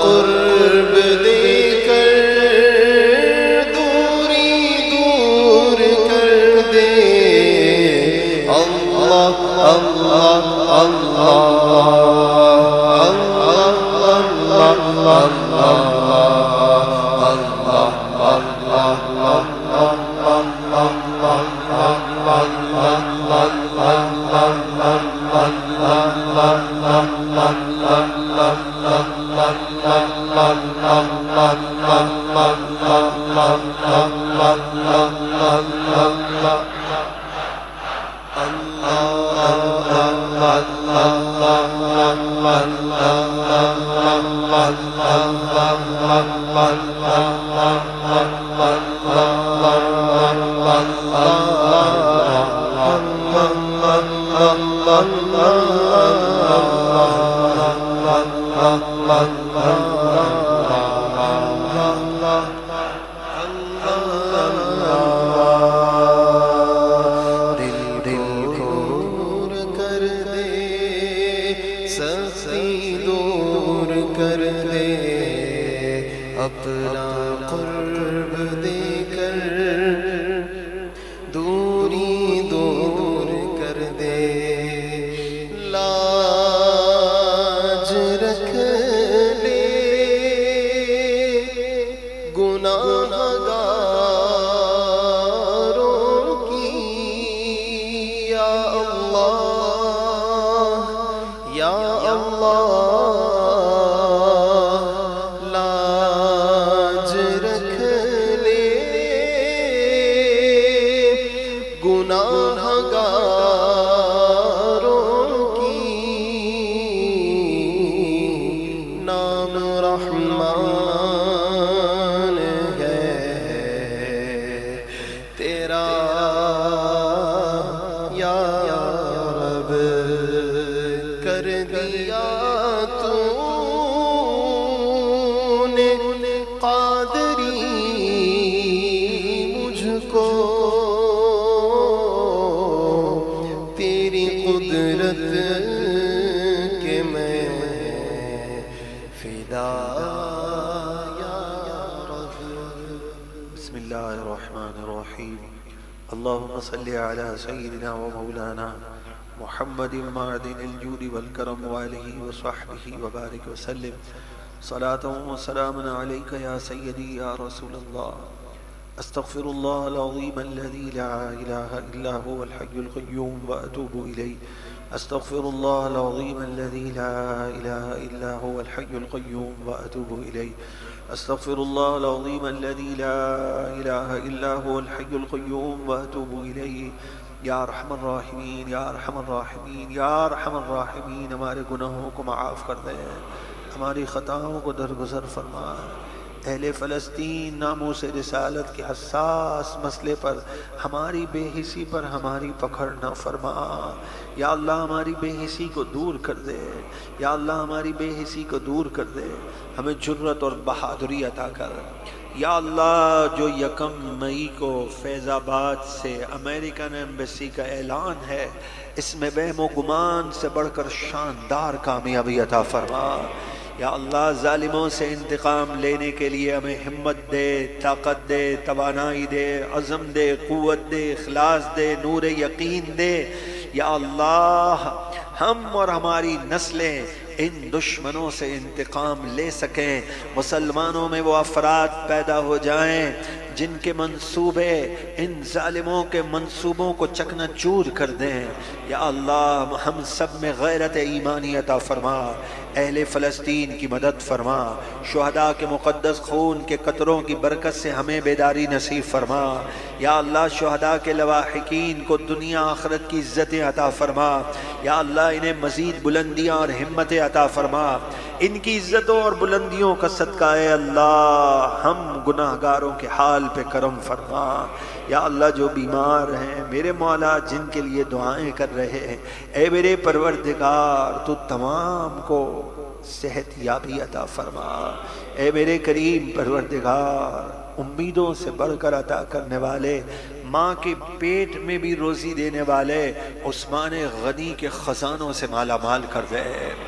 قرب دے کر دوری دور کر دے اللہ اللہ اللہ اللہ اللهم صل على سيدنا ومولانا محمد معدن الجود والكرم وآله وصحبه وبارك وسلم صلاة وسلاما عليك يا سيدي يا رسول الله. استغفر الله العظيم الذي لا إله إلا هو الحي القيوم وأتوب إليه. استغفر الله العظيم الذي لا إله إلا هو الحي القيوم وأتوب إليه. استغفر الله العظيم الذي لا إله إلا هو الحي القيوم وأتوب إليه. یا ارحم الراحمین، یا ارحم الراحمین، یا ارحم الراحمین، ہمارے گناہوں کو معاف کر دے، ہماری خطاؤں کو درگزر فرما۔ اہل فلسطین ناموس رسالت کے حساس مسئلے پر ہماری بے حسی پر ہماری پکڑ نہ فرما۔ یا اللہ ہماری بے حسی کو دور کر دے، یا اللہ ہماری بے حسی کو دور کر دے، ہمیں جرأت اور بہادری عطا کر۔ یا اللہ جو 1 مئی کو فیض آباد سے امریکن ایمبیسی کا اعلان ہے، اس میں وہم و گمان سے بڑھ کر شاندار کامیابی عطا فرما۔ یا اللہ ظالموں سے انتقام لینے کے لیے ہمیں ہمت دے، طاقت دے، توانائی دے، عزم دے، قوت دے، اخلاص دے، نور یقین دے۔ یا اللہ ہم اور ہماری نسلیں ان دشمنوں سے انتقام لے سکیں، مسلمانوں میں وہ افراد پیدا ہو جائیں جن کے منصوبے ان ظالموں کے منصوبوں کو چکنا چور کر دیں۔ یا اللہ ہم سب میں غیرت ایمانی عطا فرما، اہل فلسطین کی مدد فرما، شہداء کے مقدس خون کے قطروں کی برکت سے ہمیں بیداری نصیب فرما۔ یا اللہ شہداء کے لواحقین کو دنیا آخرت کی عزتیں عطا فرما۔ یا اللہ انہیں مزید بلندیاں اور ہمتیں عطا فرما، ان کی عزتوں اور بلندیوں کا صدقہ اے اللہ ہم گناہگاروں کے حال پہ کرم فرما۔ یا اللہ جو بیمار ہیں میرے مولا، جن کے لیے دعائیں کر رہے ہیں، اے میرے پروردگار تو تمام کو صحت یابی عطا فرما۔ اے میرے کریم پروردگار امیدوں سے بڑھ کر عطا کرنے والے، ماں کے پیٹ میں بھی روزی دینے والے عثمان غنی کے خزانوں سے مالا مال کر دے،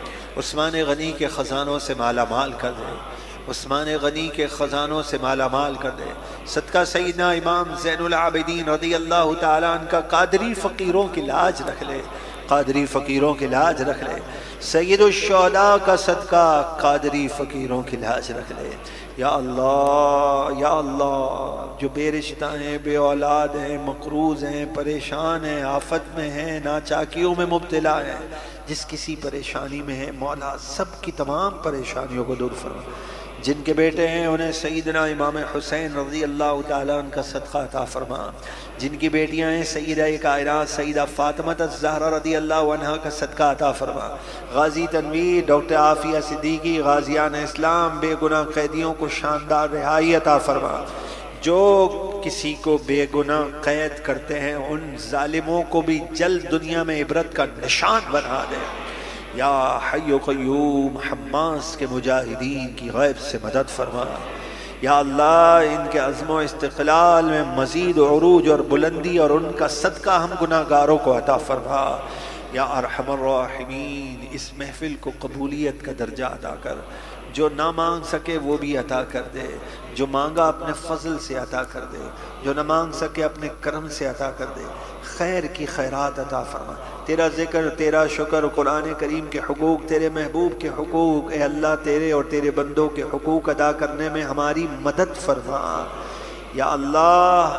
عثمان غنی کے خزانوں سے مالا مال کر دے، عثمان غنی کے خزانوں سے مالا مال کر دے۔ صدقہ سیدنا امام زین العابدین رضی اللہ تعالیٰ عنہ کا قادری فقیروں کی لاج رکھ لے، قادری فقیروں کی لاج رکھ لے، سید الشہداء کا صدقہ قادری فقیروں کی لاج رکھ لے۔ یا اللہ، یا اللہ جو بے رشتہ ہیں، بے اولاد ہیں، مقروض ہیں، پریشان ہیں، آفت میں ہیں، ناچاکیوں میں مبتلا ہیں، جس کسی پریشانی میں ہے مولا سب کی تمام پریشانیوں کو دور فرما۔ جن کے بیٹے ہیں انہیں سیدنا امام حسین رضی اللہ تعالیٰ عنہ کا صدقہ عطا فرما، جن کی بیٹیاں ہیں سیدہ کائنات سیدہ فاطمہ الزہرا رضی اللہ عنہا کا صدقہ عطا فرما، غازی تنویر ڈاکٹر عافیہ صدیقی غازیان اسلام بے گناہ قیدیوں کو شاندار رہائی عطا فرما، جو کسی کو بے گناہ قید کرتے ہیں ان ظالموں کو بھی جلد دنیا میں عبرت کا نشان بنا دے۔ یا حی و قیوم حماس کے مجاہدین کی غیب سے مدد فرما، یا اللہ ان کے عزم و استقلال میں مزید عروج اور بلندی اور ان کا صدقہ ہم گناہ گاروں کو عطا فرما۔ یا ارحم الراحمین اس محفل کو قبولیت کا درجہ عطا کر، جو نہ مانگ سکے وہ بھی عطا کر دے، جو مانگا اپنے فضل سے عطا کر دے، جو نہ مانگ سکے اپنے کرم سے عطا کر دے، خیر کی خیرات عطا فرما۔ تیرا ذکر، تیرا شکر، قرآن کریم کے حقوق، تیرے محبوب کے حقوق، اے اللہ تیرے اور تیرے بندوں کے حقوق ادا کرنے میں ہماری مدد فرما۔ یا اللہ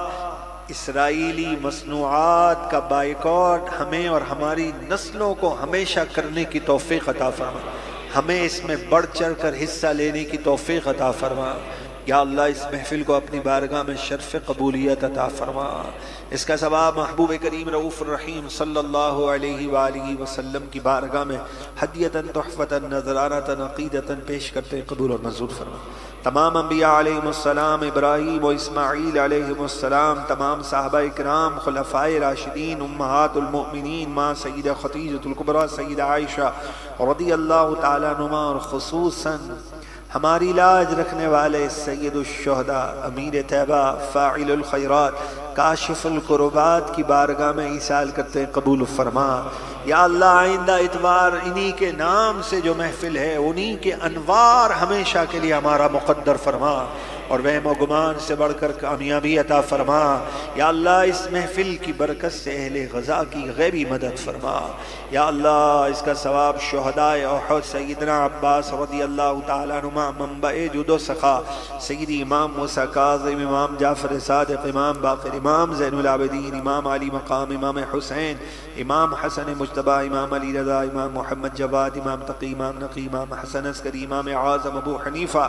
اسرائیلی مصنوعات کا بائیکاٹ ہمیں اور ہماری نسلوں کو ہمیشہ کرنے کی توفیق عطا فرما، ہمیں اس میں بڑھ چڑھ کر حصہ لینے کی توفیق عطا فرما۔ یا اللہ اس محفل کو اپنی بارگاہ میں شرف قبولیت عطا فرما، اس کا ثواب محبوب کریم رؤوف الرحیم صلی اللہ علیہ وآلہ وسلم کی بارگاہ میں ہدیۃً تحفۃً نذرانۃً عقیدۃً پیش کرتے قبول اور منظور فرما۔ تمام انبیاء علیہم السلام، ابراہیم و اسماعیل علیہم السلام، تمام صحابہ اکرام، خلفائے راشدین، امہات المؤمنین، ماں سیدہ خدیجہ الکبریٰ سیدہ عائشہ رضی اللہ تعالیٰ عنہما، اور خصوصاً ہماری لاج رکھنے والے سید الشہداء امیر طیبہ فاعل الخیرات کاشف الکربات کی بارگاہ میں ایصال کرتے ہیں قبول فرما۔ یا اللہ آئندہ اتوار انہی کے نام سے جو محفل ہے انہی کے انوار ہمیشہ کے لیے ہمارا مقدر فرما، اور وہم و گمان سے بڑھ کر کامیابی عطا فرما۔ یا اللہ اس محفل کی برکت سے اہل غزہ کی غیبی مدد فرما۔ یا اللہ اس کا ثواب شہداء احد سیدنا عباس رضی اللہ تعالیٰ عنہما، منبع جود و سخا سیدی امام موسیٰ کاظم، امام جعفر صادق، امام باقر، امام زین العابدین، امام علی مقام، امام حسین، امام حسن مجتبیٰ، امام علی رضا، امام محمد جواد، امام تقی، امام نقی، امام حسن عسکری، امام اعظم ابو حنیفہ،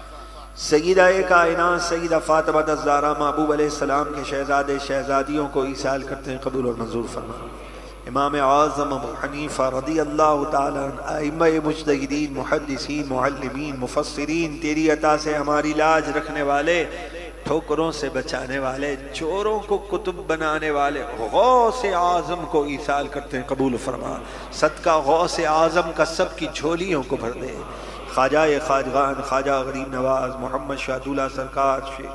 سیدہ کائنات سیدہ فاطمہ الزہرا محبوب علیہ السلام کے شہزادے شہزادیوں کو ایصال کرتے ہیں قبول اور منظور فرما۔ امام اعظم ابو حنیفہ رضی اللہ تعالیٰ عنہ، ائمہ مجتہدین، محدثین، معلمین، مفسرین، تیری عطا سے ہماری لاج رکھنے والے، ٹھوکروں سے بچانے والے، چوروں کو کتب بنانے والے غوث اعظم کو ایصال کرتے ہیں قبول فرما۔ صدقہ غوث اعظم کا سب کی جھولیوں کو بھر دے۔ خواجہ خواجگان خواجہ غریب نواز محمد شاہ دولہ سرکار،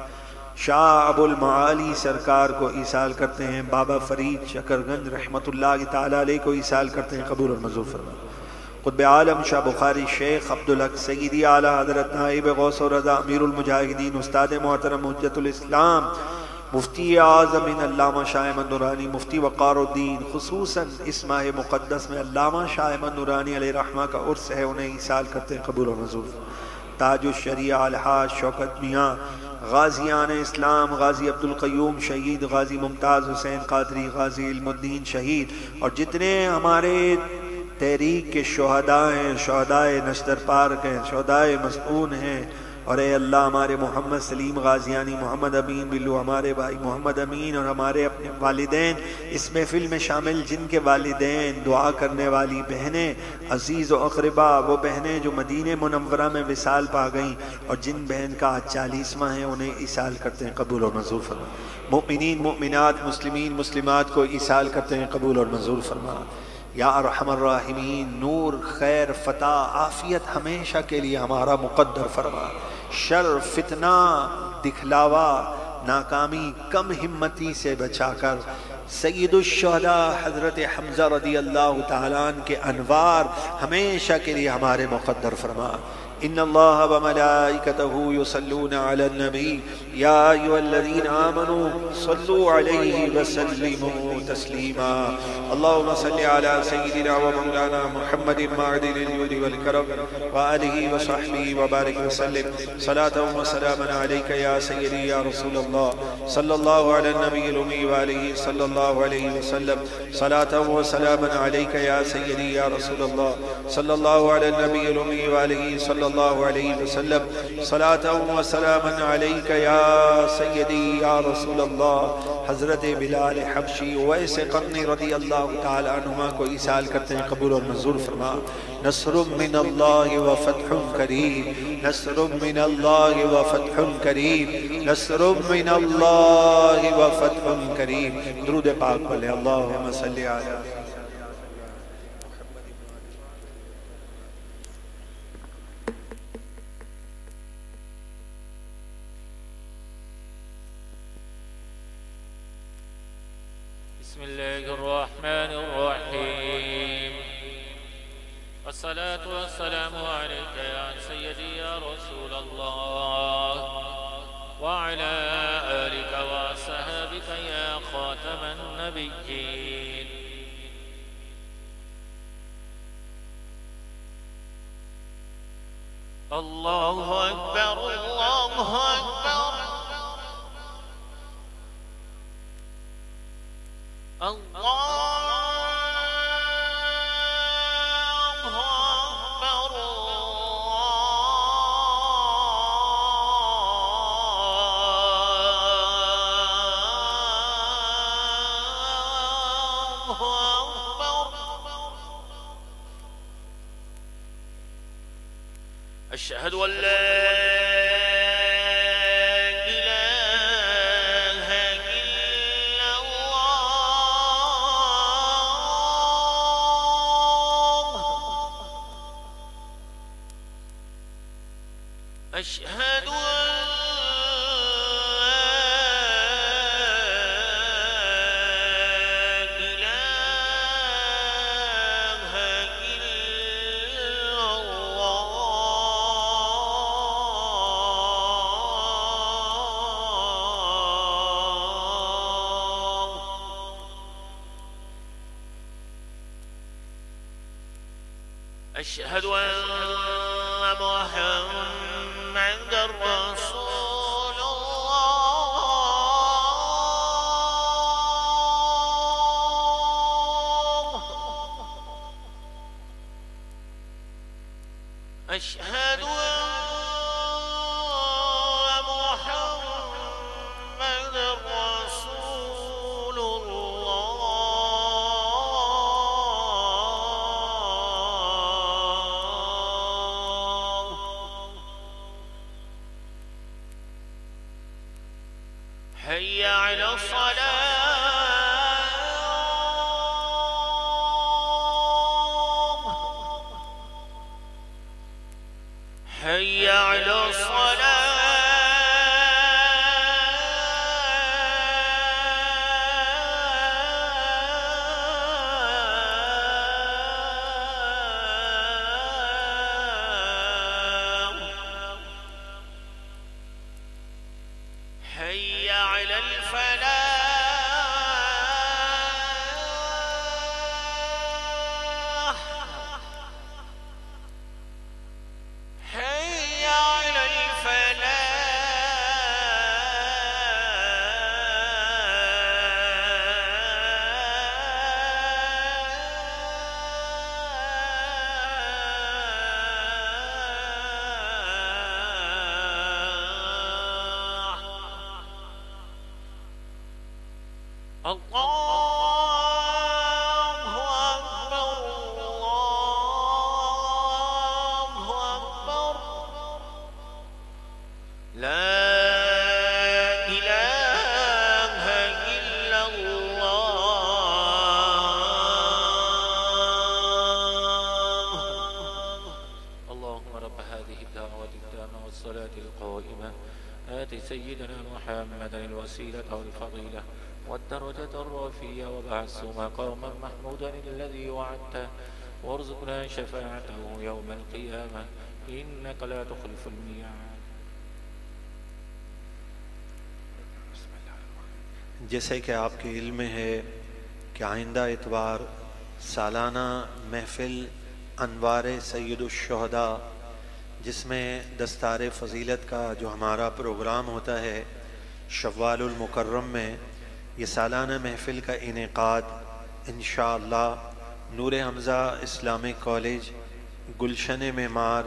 شاہ ابو المعالی سرکار کو ایصال کرتے ہیں، بابا فرید شکرگنج رحمۃ اللہ تعالیٰ علیہ کو ایصال کرتے ہیں قبول اور منظور فرما۔ قطب عالم شاہ بخاری شیخ عبدالحق سیدی اعلیٰ حضرت نائب غوث و رضا امیر المجاہدین استاد محترم حجت الاسلام مفتی اعظم علامہ شاہ احمد نورانی مفتی وقار الدین، خصوصاً اس ماہ مقدس میں علامہ شاہ احمد نورانی علیہ رحمہ کا عرس ہے، انہیں ایصال کرتے ہیں قبول اور منظور۔ تاج الشریعہ الحاج شوکت میاں، غازیان اسلام، غازی عبدالقیوم شہید، غازی ممتاز حسین قادری، غازی علم الدین شہید، اور جتنے ہمارے تحریک کے شہداء ہیں، شہداء نشتر پارک ہیں، شہداء مسعون ہیں، اور اے اللہ ہمارے محمد سلیم غازیانی، محمد امین بلو، ہمارے بھائی محمد امین، اور ہمارے اپنے والدین اس محفل میں شامل جن کے والدین، دعا کرنے والی بہنیں، عزیز و اقربا، وہ بہنیں جو مدینہ منورہ میں وصال پا گئیں اور جن بہن کا آج 40واں ہے، انہیں ایصال کرتے ہیں قبول اور منظور فرما۔ مؤمنین مؤمنات مسلمین مسلمات کو ایصال کرتے ہیں قبول اور منظور فرما۔ یا ارحم الراحمین نور، خیر، فتح، عافیت ہمیشہ کے لیے ہمارا مقدر فرما۔ شر، فتنہ، دکھلاوا، ناکامی، کم ہمتی سے بچا کر سید الشہداء حضرت حمزہ رضی اللہ تعالیٰ عنہ کے انوار ہمیشہ کے لیے ہمارے مقدر فرما۔ ان اللہ وملائکتہ یصلون علی النبی یا ایھا الذین آمنوا صلوا علیہ وسلموا تسلیما۔ اللہم صل علی سیدنا و مولانا محمد معدن الجود والکرم وآلہ وصحبہ وبارک وسلم، صلاۃ و سلاما علیک یا سیدی یا رسول اللہ، صلی اللہ علی النبی الامی وآلہ صلی اللہ علیہ وسلم، صلاۃ و سلاما علیک یا سیدی یا رسول اللہ، सल्लल्लाहु अला नबील उम्मी व आलिहि सल्लल्लाहु अलैहि वसल्लम सलातन व सलामन अलैका या सय्यदी या रसूल अल्लाह। हज़रत बिलाल हबशी उवैस क़रनी रज़ियल्लाहु तआला अन्हुमा को इसाल करते हैं, कबूल और मंजूर फरमा। नस्रुम मिनल्लाहि व फ़त्हुन करीम, नस्रुम मिनल्लाहि व फ़त्हुन करीम, नस्रुम मिनल्लाहि व फ़त्हुन करीम। दुरूद पाक पढ़े, अल्लाहुम्मा सल्लि अला। बिस्मिल्लाहिर्रहमानिर्रहीम। वस्सलातु वस्सलामु अलैका या सय्यदी या रसूल अल्लाह व अला आलिका व असहाबिका या खातमन नबिय्यीन। अल्लाहु अकबर, अल्लाहु अकबर, أشهد أن لا إله إلا الله، أشهد أن أشهد أن محمدا رسول الله، أشهد أن محمدا رسول الله، حي على الصلاة، حي على الصلاة، حي على الفلاح، حي على الفلاح. الله أكبر، الله أكبر، لا إله إلا الله. اللهم رب هذه الدعوة التامة والصلاة القائمة آت سيدنا محمدا الوسيلة والفضيلة والدرجة الرفيعة وبعثه مقاما محمودا الذي وعدته وارزقنا شفاعته يوم القيامة إنك لا تخلف الميعاد. जैसे कि आपके इल्म में है कि आइंदा इतवार सालाना महफिल अनवार सैयदुश्शुहदा, जिसमें दस्तार फ़जीलत का जो हमारा प्रोग्राम होता है शव्वालुल मुकर्रम में, ये सालाना महफिल का इनेकाद इंशाअल्लाह Noor Hamza Islamic college Gulshan Maymar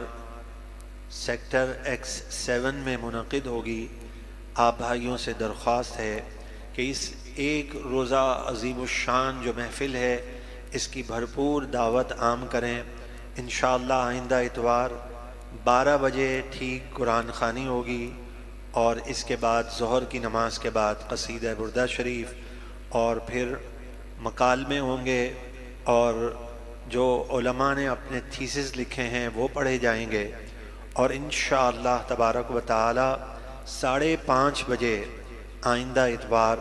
sector X7 میں منعقد ہوگی۔ آپ بھائیوں سے درخواست ہے کہ اس ایک روزہ عظیم الشان جو محفل ہے اس کی بھرپور دعوت عام کریں۔ انشاءاللہ آئندہ اتوار 12 بجے ٹھیک قرآن خوانی ہوگی، اور اس کے بعد ظہر کی نماز کے بعد قصیدہ بردہ شریف، اور پھر مکالمے ہوں گے، اور جو علماء نے اپنے تھیسز لکھے ہیں وہ پڑھے جائیں گے، اور انشاءاللہ تبارک و تعالی 5:30 بجے آئندہ اتوار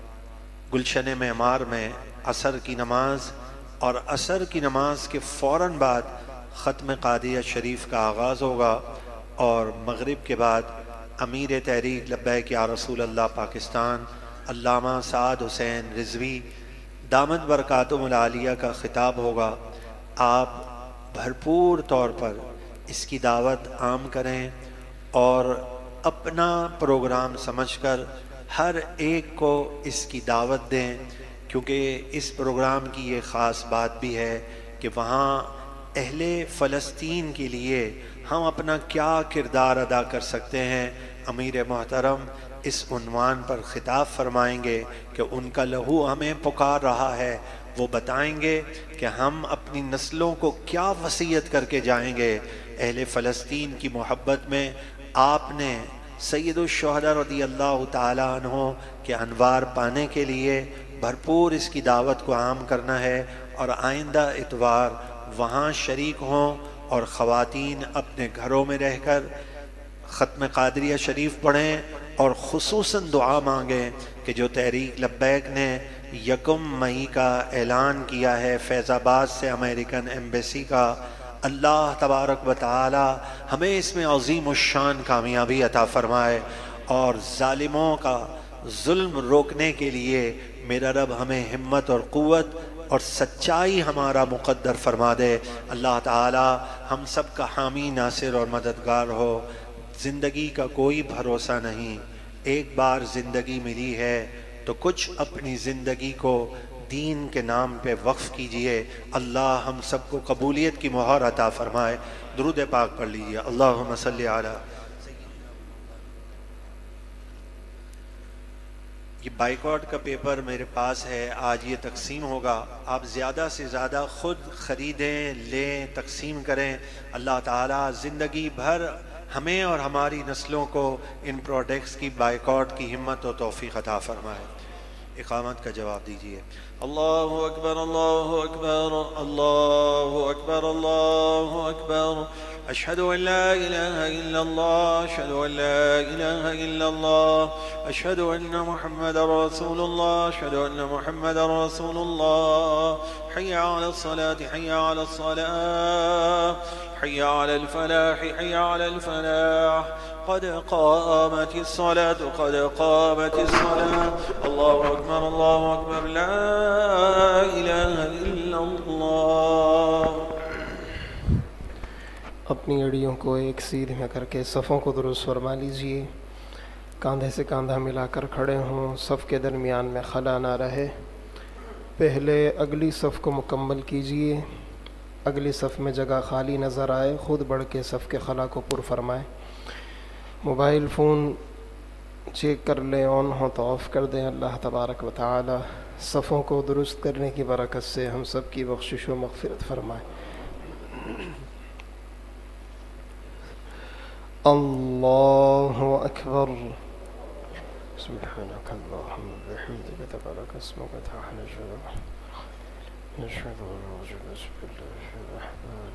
گلشن معمار میں عصر کی نماز، اور عصر کی نماز کے فوراً بعد ختم قادریہ شریف کا آغاز ہوگا، اور مغرب کے بعد امیر تحریک لبیک یا رسول اللہ پاکستان علامہ سعد حسین رضوی دامت برکاتہم العالیہ کا خطاب ہوگا۔ آپ بھرپور طور پر اس کی دعوت عام کریں اور اپنا پروگرام سمجھ کر ہر ایک کو اس کی دعوت دیں، کیونکہ اس پروگرام کی یہ خاص بات بھی ہے کہ وہاں اہل فلسطین کے لیے ہم اپنا کیا کردار ادا کر سکتے ہیں۔ امیر محترم اس عنوان پر خطاب فرمائیں گے کہ ان کا لہو ہمیں پکار رہا ہے، وہ بتائیں گے کہ ہم اپنی نسلوں کو کیا وصیت کر کے جائیں گے۔ اہل فلسطین کی محبت میں آپ نے سید الشہداء رضی اللہ تعالی عنہ کے انوار پانے کے لیے بھرپور اس کی دعوت کو عام کرنا ہے، اور آئندہ اتوار وہاں شریک ہوں، اور خواتین اپنے گھروں میں رہ کر ختم قادریہ شریف پڑھیں، اور خصوصاً دعا مانگیں کہ جو تحریک لبیک نے 1 مئی کا اعلان کیا ہے فیض آباد سے امریکن ایمبیسی کا، اللہ تبارک و تعالی ہمیں اس میں عظیم الشان کامیابی عطا فرمائے، اور ظالموں کا ظلم روکنے کے لیے میرا رب ہمیں ہمت اور قوت اور سچائی ہمارا مقدر فرما دے۔ اللہ تعالی ہم سب کا حامی ناصر اور مددگار ہو۔ زندگی کا کوئی بھروسہ نہیں، ایک بار زندگی ملی ہے تو کچھ اپنی زندگی کو دین کے نام پہ وقف کیجئے۔ اللہ ہم سب کو قبولیت کی مہر عطا فرمائے۔ درود پاک پڑھ لیجئے۔ اللہم صلی علی۔ یہ بائیکاٹ کا پیپر میرے پاس ہے، آج یہ تقسیم ہوگا۔ آپ زیادہ سے زیادہ خود خریدیں، لیں، تقسیم کریں۔ اللہ تعالیٰ زندگی بھر ہمیں اور ہماری نسلوں کو ان پروڈکٹس کی بائیکاٹ کی ہمت و توفیق عطا فرمائے۔ اقامت کا جواب دیجیے۔ اللہ اکبر، اللہ اکبر، اللہ اکبر، اللہ اکبر، اشہد ان لا الہ الا اللہ، اشہد ان لا الہ الا اللہ، اشہد ان محمد رسول اللہ، اشہد ان محمد رسول اللہ، حی علی الصلاة، حی علی الصلاة، حی علی الفلاح، حی علی الفلاح، قد قامت الصلاة، قد قامت الصلاة، اللہ اکبر، اللہ اکبر، لا الہ الا اللہ۔ اپنی اڑیوں کو ایک سیدھ میں کر کے صفوں کو درست فرما لیجئے۔ کاندھے سے کاندھا ملا کر کھڑے ہوں، صف کے درمیان میں خلا نہ رہے۔ پہلے اگلی صف کو مکمل کیجئے۔ اگلی صف میں جگہ خالی نظر آئے خود بڑھ کے صف کے خلا کو پر فرمائیں۔ موبائل فون چیک کر لیں، آن ہو تو آف کر دیں۔ اللہ تبارک و تعالی صفوں کو درست کرنے کی برکت سے ہم سب کی بخشش و مغفرت فرمائے۔ اللہ اکبر۔ سبحانک اللہم وبحمدک، تبارک اسمک وتعالی جدک، نشهد ان لا اله الا انت، بسم الله الرحمن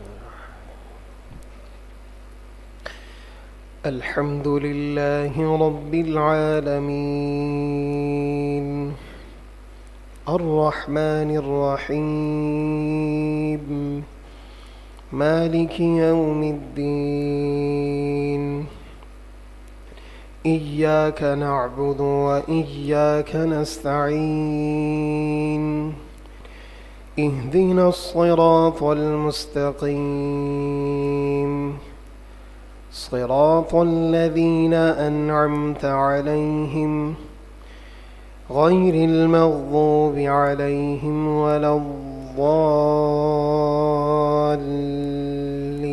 الرحیم۔ الحمد للہ رب العالمین، الرحمن الرحیم، مالک یوم الدین، إياك نعبد وإياك نستعين، اهدنا الصراط المستقيم، صراط الذين أنعمت عليهم غير المغضوب عليهم ولا الضالين،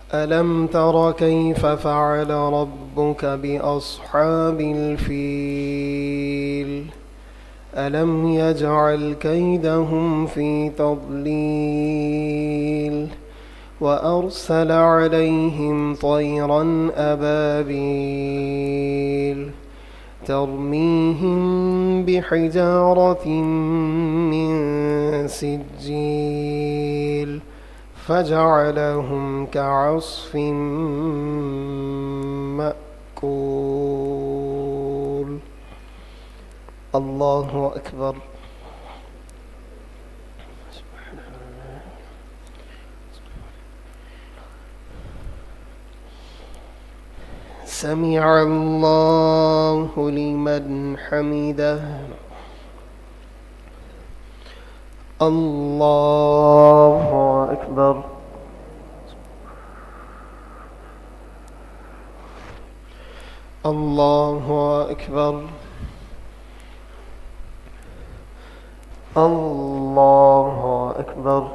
ألم تر كيف فعل ربك بأصحاب الفيل ألم يجعل كيدهم في تضليل وأرسل عليهم طيرا أبابيل ترميهم بحجارة من سجيل فجعلهم كعصف مأكول. الله أكبر. سمع الله لمن حمده. الله أكبر. الله أكبر. الله أكبر.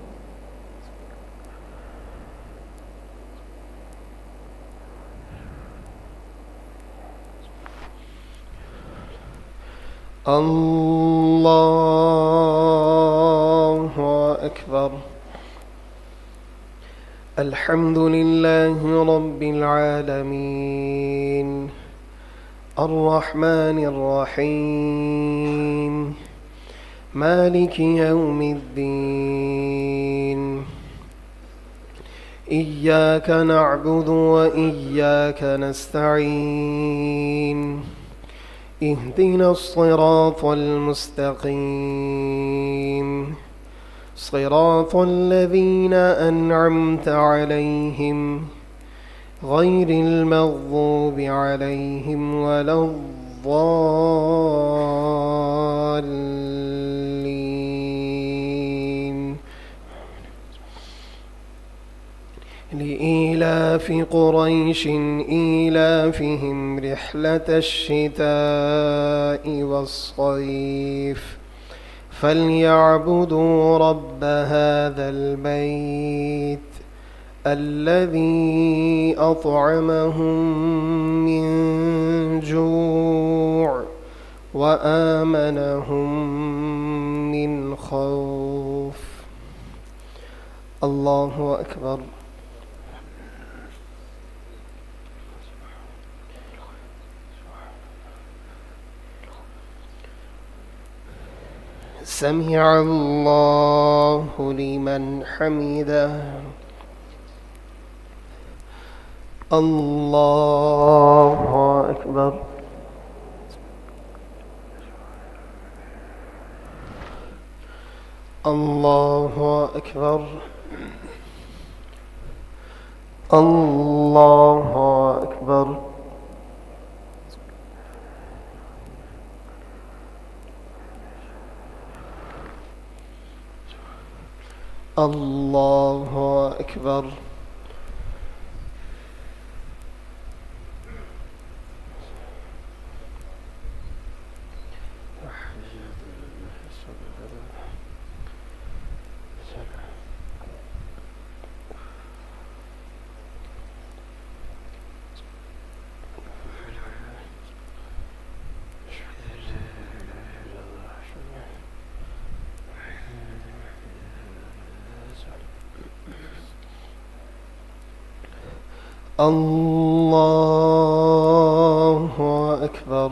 الله أكبر. الحمد لله رب العالمين الرحمن الرحيم مالك يوم الدين إياك نعبد وإياك نستعين اهدنا الصراط المستقيم صراط الذين أنعمت عليهم غير المغضوب عليهم ولا الضالين. لإيلاف قريش إيلافهم رحلة الشتاء والصيف فليعبدوا رب هذا البيت الذي أطعمهم من جوع وآمنهم من خوف. الله أكبر. سمع الله لمن حمده. الله أكبر. الله أكبر. الله أكبر. الله أكبر. الله أكبر.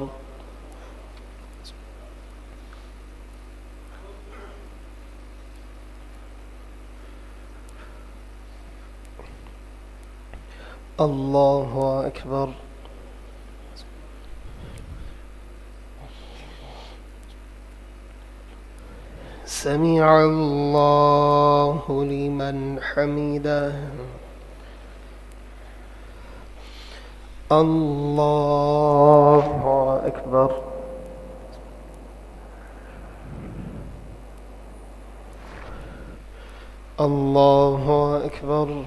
الله أكبر. سمع الله لمن حمده. الله أكبر. الله أكبر.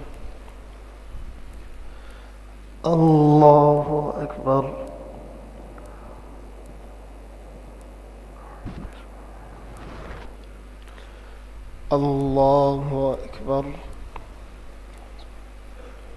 الله أكبر. الله أكبر.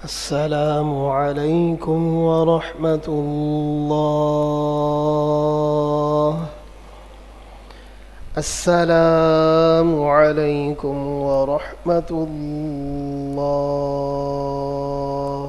السلام عليكم ورحمة الله. السلام عليكم ورحمة الله.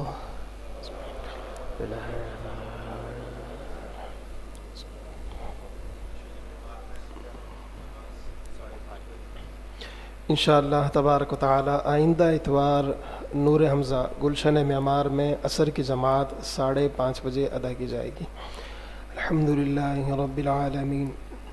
انشاءاللہ تبارک و تعالی آئندہ اتوار نور حمزہ گلشن معمار میں عصر کی جماعت 5:30 بجے ادا کی جائے گی. الحمدللہ رب العالمین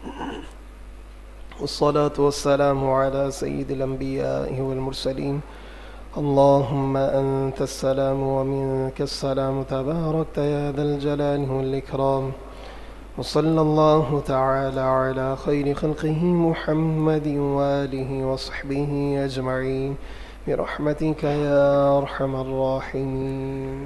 والصلاة والسلام على سید الانبیاء والمرسلین. اللہم انت السلام ومنک السلام تبارکت یا ذا الجلال والاکرام. وصلی اللہ تعالی علی خیر خلقہ محمد وآلہ وصحبہ اجمعین برحمتک یا ارحم الراحمین.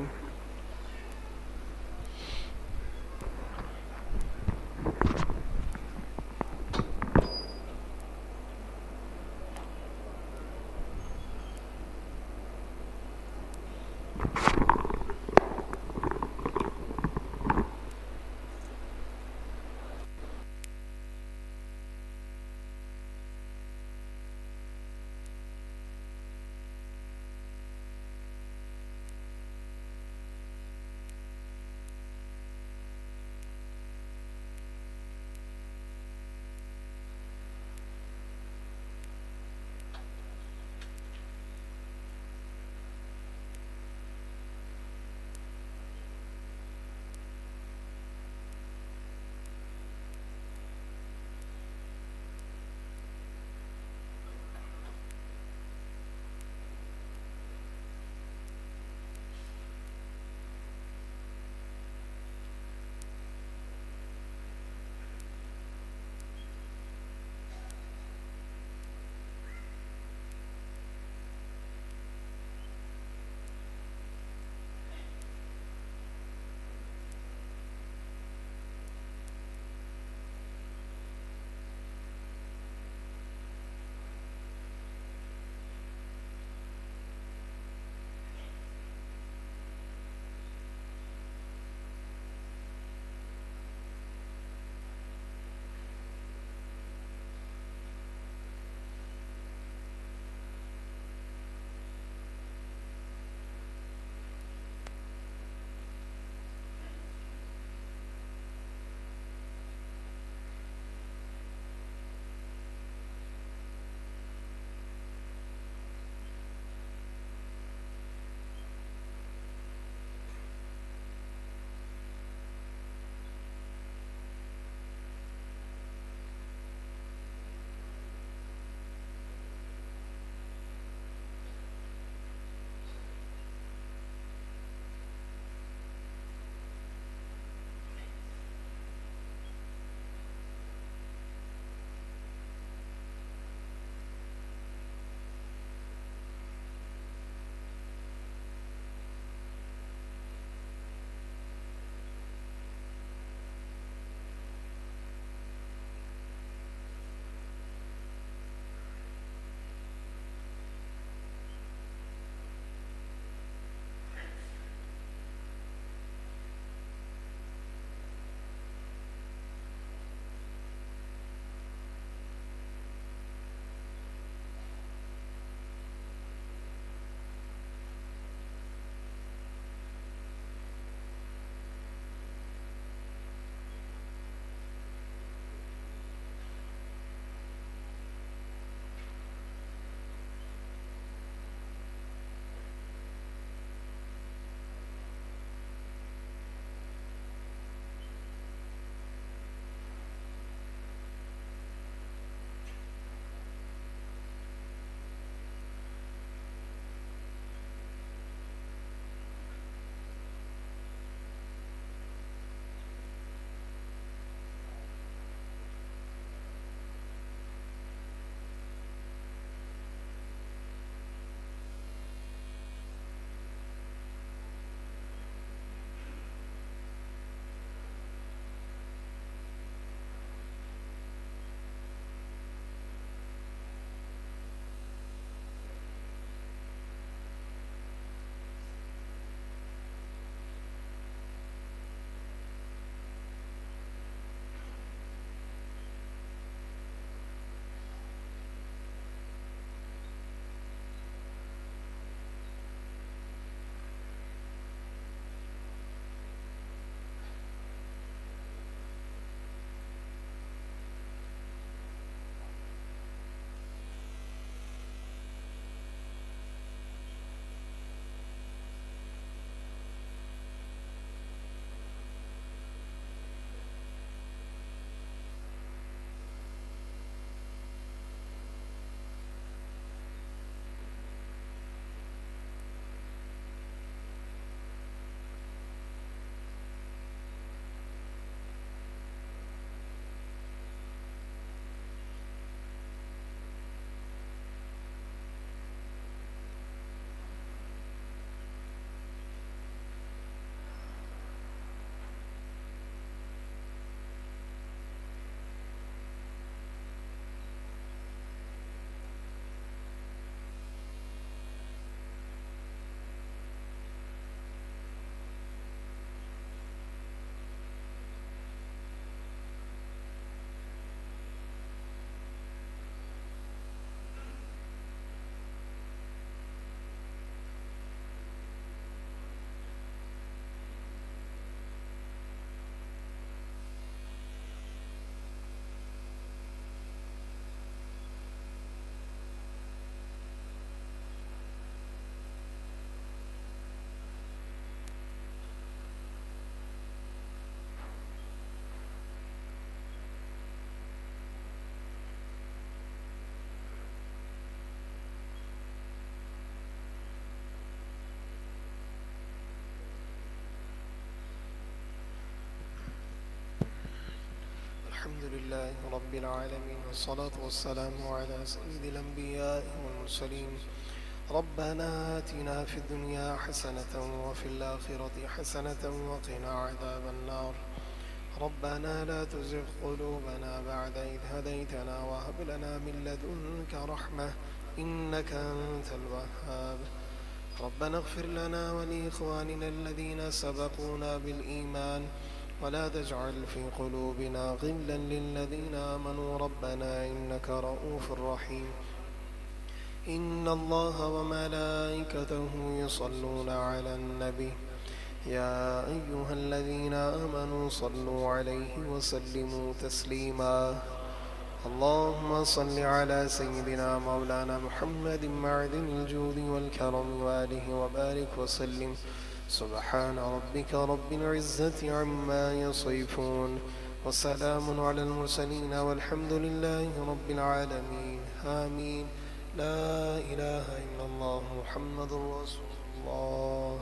الحمد لله رب العالمين والصلاة والسلام على سيد الأنبياء والمرسلين. ربنا آتنا في الدنيا حسنة وفي الآخرة حسنة وقنا عذاب النار. ربنا لا تزغ قلوبنا بعد إذ هديتنا وهب لنا من لدنك رحمة إنك أنت الوهاب. ربنا اغفر لنا ولإخواننا الذين سبقونا بالإيمان ولا تجعل في قلوبنا غلا للذين آمنوا ربنا إنك رؤوف رحيم. إن الله وملائكته يصلون على النبي يا أيها الذين آمنوا صلوا عليه وسلموا تسليما. اللهم صل على سيدنا مولانا محمد معدن الجود والكرم وآله وبارك وسلم. سبحان ربك رب العزة عما يصفون وسلام على المرسلين والحمد لله رب العالمين. آمين. لا إله إلا الله محمد رسول الله.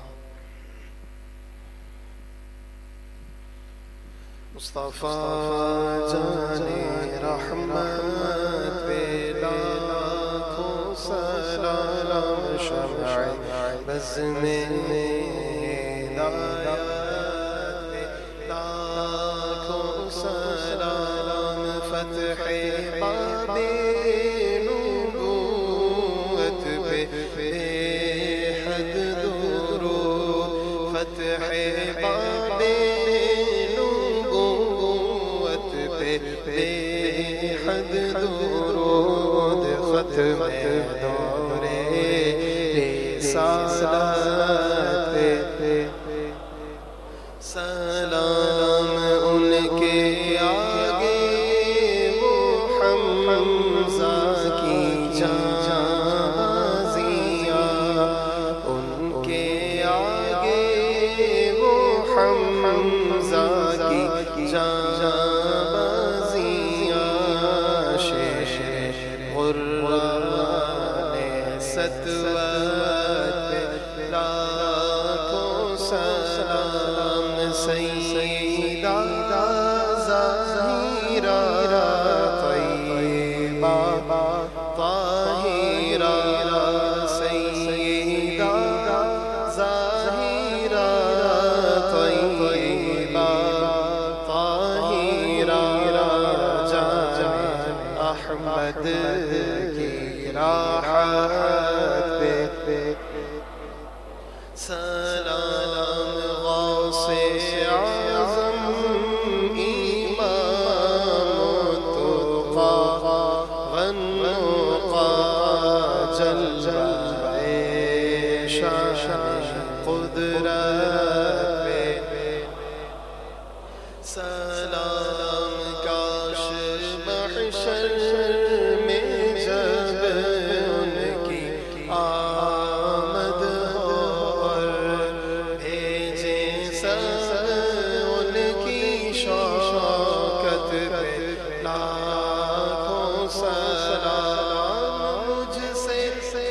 مصطفیٰ جانے رحمت پہ لاکھوں سلام شمع بز میں ہدایت پہ لاکھوں سلام فتح باب نبوت پہ بے حد درود. فتح باب بے حد درود. ختم دور رسالت پہ سلام ان کے آگے وہ حمزہ کی جانبازیاں. ان کے آگے وہ حمزہ کی جانبازیاں. قرآن ستوت لاکھوں سلام. سیدہ ظاہرہ طیبہ طاہرہ. سیدہ ظاہرہ طیبہ طاہرہ. جان احمد کی راحت پہ سلام. غوث اعظم امام تقی غنقا جلوہ شان قدرت پہ سلام. کاش محشر میں جب ان کی آمد ہو اور بھیجے سب ان کی شوکت پہ لاکھوں سلام. مجھ سے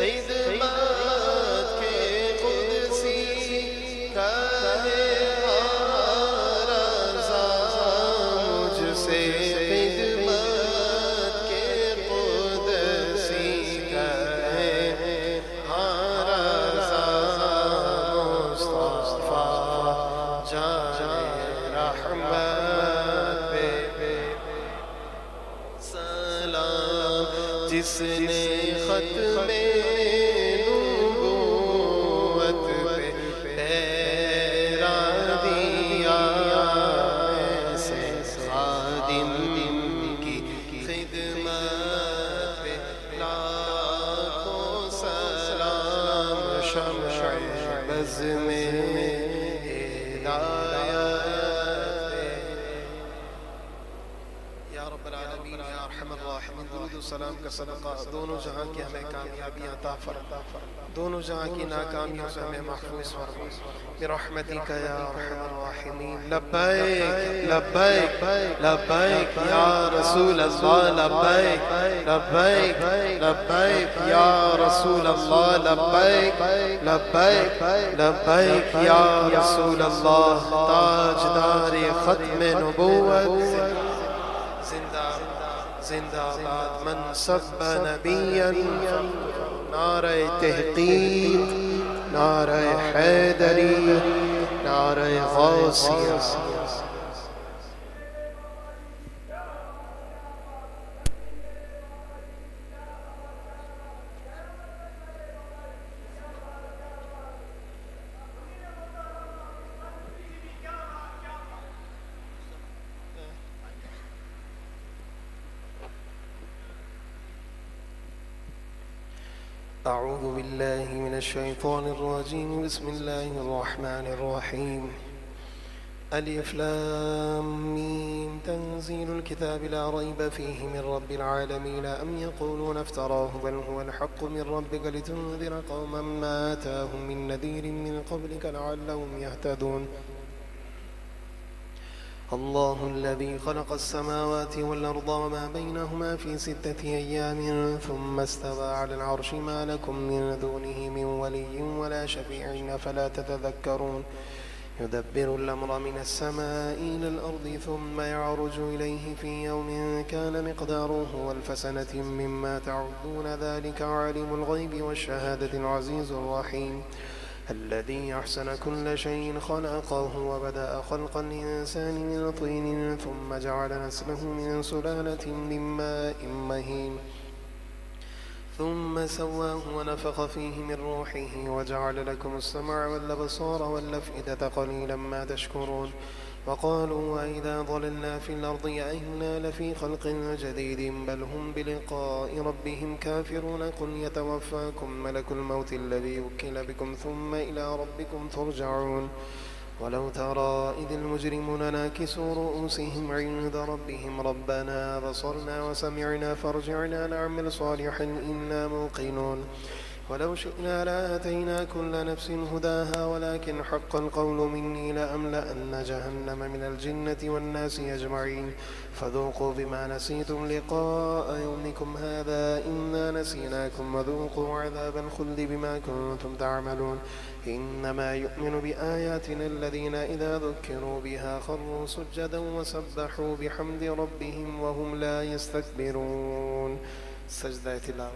خدمت کے قدسی کہے رضا. مجھ سے خدمت کے قدسی کہے رضا. مصطفیٰ جانے رحمت پہ سلام. جس نے ختم نبوت پہ پیرا دیا. ایسے خادم کی خدمت پہ لاکھوں سلام. شمع بز میں ہدایت پہ یا رب العالمین یا ارحم الراحمین. درود و سلام کا صدقہ دونوں جہاں کی ہمیں کامیابیاں عطا فرما. دونوں جہاں کی ناکامیوں سے ہمیں محفوظ فرما برحمتک یا ارحم الراحمین. لبیک لبیک لبیک یا رسول اللہ. لبیک لبیک لبیک یا رسول اللہ. لبیک لبیک لبیک یا رسول اللہ. تاجدار ختم نبوت زنداباد من سب نبيا نعره تحقیق، نعره حیدری، نعره غوثیه. أعوذ بالله من الشيطان الرجيم. بسم الله الرحمن الرحيم. ألف لام ميم تنزيل الكتاب لا ريب فيه من رب العالمين أم يقولون افتراه بل هو الحق من ربك لتنذر قوما ما آتاهم من نذير من قبلك لعلهم يهتدون. الله الذي خلق السماوات والأرض وما بينهما في 6 أيام ثم استوى على العرش ما لكم من دونه من ولي ولا شفيع فلا تتذكرون. يدبر الأمر من السماء إلى الأرض ثم يعرج إليه في يوم كان مقداره 1000 سنة مما تعدون ذلك عالم الغيب والشهادة العزيز الرحيم. الذي أحسن كل شيء خلقه وبدأ خلق الإنسان من طين ثم جعل نسله من سلالة من ماء مهين ثم سواه ونفخ فيه من روحه وجعل لكم السمع والأبصار والأفئدة قليلا ما تشكرون. وقالوا وإذا ضللنا في الأرض أئنا لفي خلق جديد بل هم بلقاء ربهم كافرون. قل يتوفاكم ملك الموت الذي وكل بكم ثم إلى ربكم ترجعون. ولو ترى إذ المجرمون ناكسوا رؤوسهم عند ربهم ربنا بصرنا وسمعنا فارجعنا نعمل صالحا إنا موقنون. ولو شئنا لآتينا كل نفس هداها ولكن حق القول مني لأملأن جهنم من الجنة والناس أجمعين. فذوقوا بما نسيتم لقاء يومكم هذا إنا نسيناكم وذوقوا عذاب الخلد بما كنتم تعملون. إنما يؤمن بآياتنا الذين إذا ذكروا بها خروا سجدا وسبحوا بحمد ربهم وهم لا يستكبرون. سجدة تلاوة.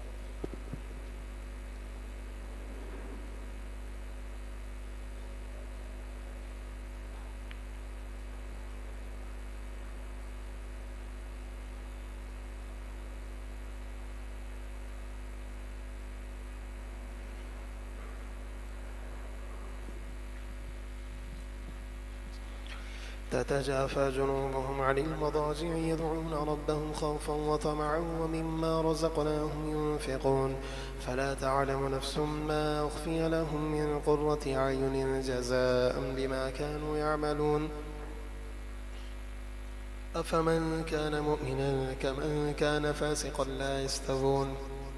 تتجافى جنوبهم عن المضاجع يدعون ربهم خوفا وطمعا ومما رزقناهم ينفقون. فلا تعلم نفس ما أخفي لهم من قرة أعين جزاء بما كانوا يعملون. أفمن كان مؤمنا كمن كان فاسقا لا يستوون.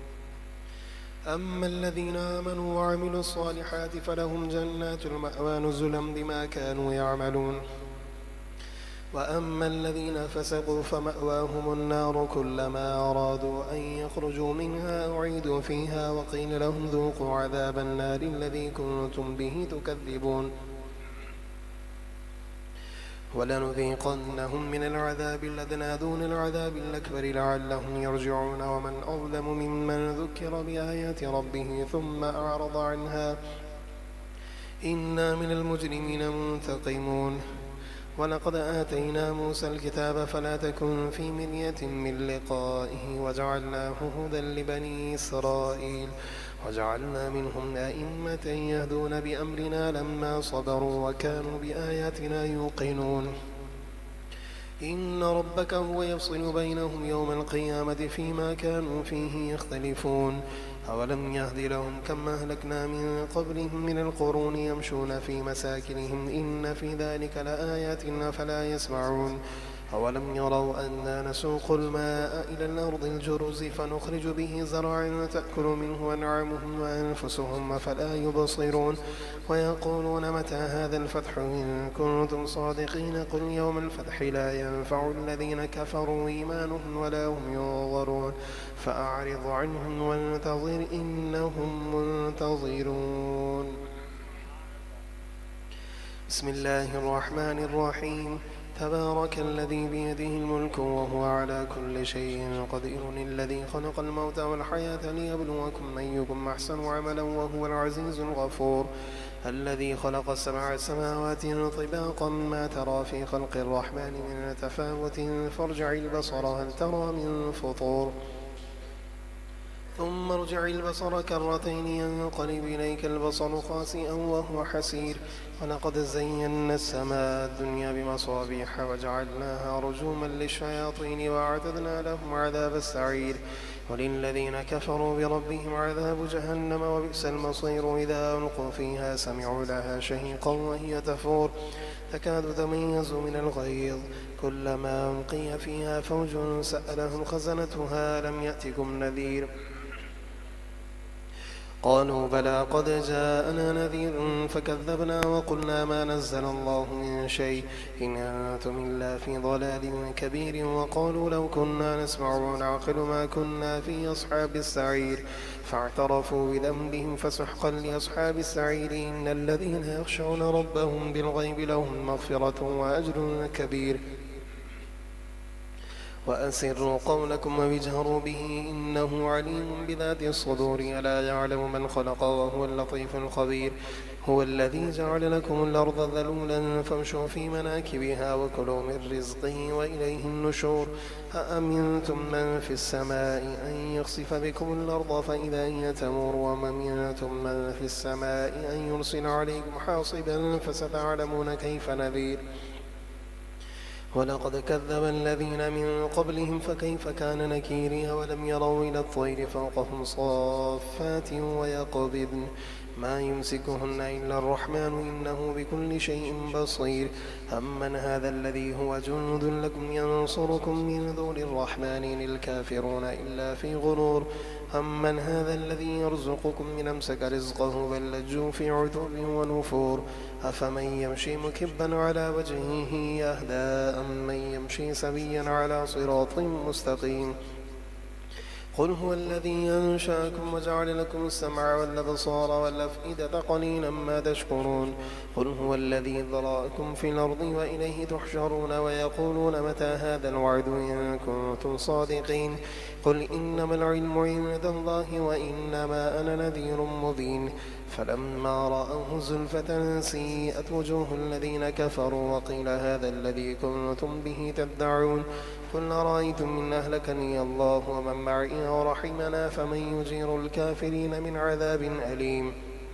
أما الذين آمنوا وعملوا الصالحات فلهم جنات المأوى نزلا بما كانوا يعملون. وأما الذين فسقوا فمأواهم النار كلما أرادوا أن يخرجوا منها أعيدوا فيها وقيل لهم ذوقوا عذاب النار الذي كنتم به تكذبون. ولنذيقنهم من العذاب الأدنى دون العذاب الأكبر لعلهم يرجعون. ومن أظلم ممن ذكر بآيات ربه ثم أعرض عنها إنا من المجرمين منتقمون. ولقد آتينا موسى الكتاب فلا تكن في مرية من لقائه وجعلناه هدى لبني إسرائيل وجعلنا منهم أئمة يهدون بأمرنا لما صبروا وكانوا بآياتنا يوقنون. إن ربك هو يفصل بينهم يوم القيامة فيما كانوا فيه يختلفون. أولم يهد لهم كم أهلكنا من قبلهم من القرون يمشون في مساكنهم إن في ذلك لآيات أفلا يسمعون. أولم يروا أنا نسوق الماء إلى الأرض الجرز فنخرج به زرعا تأكل منه أنعامهم وأنفسهم أفلا يبصرون. ويقولون متى هذا الفتح إن كنتم صادقين قل يوم الفتح لا ينفع الذين كفروا إيمانهم ولا هم ينظرون. فأعرض عنهم وانتظر إنهم منتظرون. بسم الله الرحمن الرحيم. تبارك الذي بيده الملك وهو على كل شيء قدير الذي خلق الموت والحياة ليبلوكم أيكم أحسن عملا وهو العزيز الغفور الذي خلق 7 سماوات طباقا ما ترى في خلق الرحمن من تفاوت فارجع البصر هل ترى من فطور ثم ارجع البصر كرتين ينقلب إليك البصر خاسئا وهو حسير ولقد زينا السماء الدنيا بمصابيح وجعلناها رجوما للشياطين وأعتدنا لهم عذاب السعير وللذين كفروا بربهم عذاب جهنم وبئس المصير إذا ألقوا فيها سمعوا لها شهيقا وهي تفور تكاد تميز من الغيظ كلما ألقي فيها فوج سألهم خزنتها لم يأتكم نذير قالوا بلى قد جاءنا نذير فكذبنا وقلنا ما نزل الله من شيء إن أنتم إلا في ضلال كبير وقالوا لو كنا نسمع ونعقل ما كنا في أصحاب السعير فاعترفوا بذنبهم فسحقا لأصحاب السعير إن الذين يخشون ربهم بالغيب لهم مغفرة وأجر كبير وأسروا قولكم واجهروا به إنه عليم بذات الصدور ألا يعلم من خلق وهو اللطيف الخبير هو الذي جعل لكم الأرض ذلولا فامشوا في مناكبها وكلوا من رزقه وإليه النشور أأمنتم من في السماء أن يخسف بكم الأرض فإذا هي تمور وأمنتم من في السماء أن يرسل عليكم حاصبا فستعلمون كيف نذير ولقد كذب الذين من قبلهم فكيف كان نكيري ولم يروا إلى الطير فوقهم صافات ويقبضن ما يمسكهن إلا الرحمن إنه بكل شيء بصير أمن هذا الذي هو جند لكم ينصركم من دون الرحمن إن الكافرون إلا في غرور أمن هذا الذي يرزقكم من أمسك رزقه بل لجوا في عتب ونفور أفمن يمشي مكبا على وجهه يهدى أمن يمشي سويا على صراط مستقيم قل هو الذي أنشأكم وجعل لكم السمع والأبصار والأفئدة قليلا ما تشكرون قل هو الذي ذرأكم في الأرض وإليه تحشرون ويقولون متى هذا الوعد إن كنتم صادقين قل إنما العلم عند الله وإنما أنا نذير مبين فلما رأوه زلفة سيئت وجوه الذين كفروا وقيل هذا الذي كنتم به تدعون قل أرأيتم إن أهلكني الله ومن معي ورحمنا فمن يجير الكافرين من عذاب أليم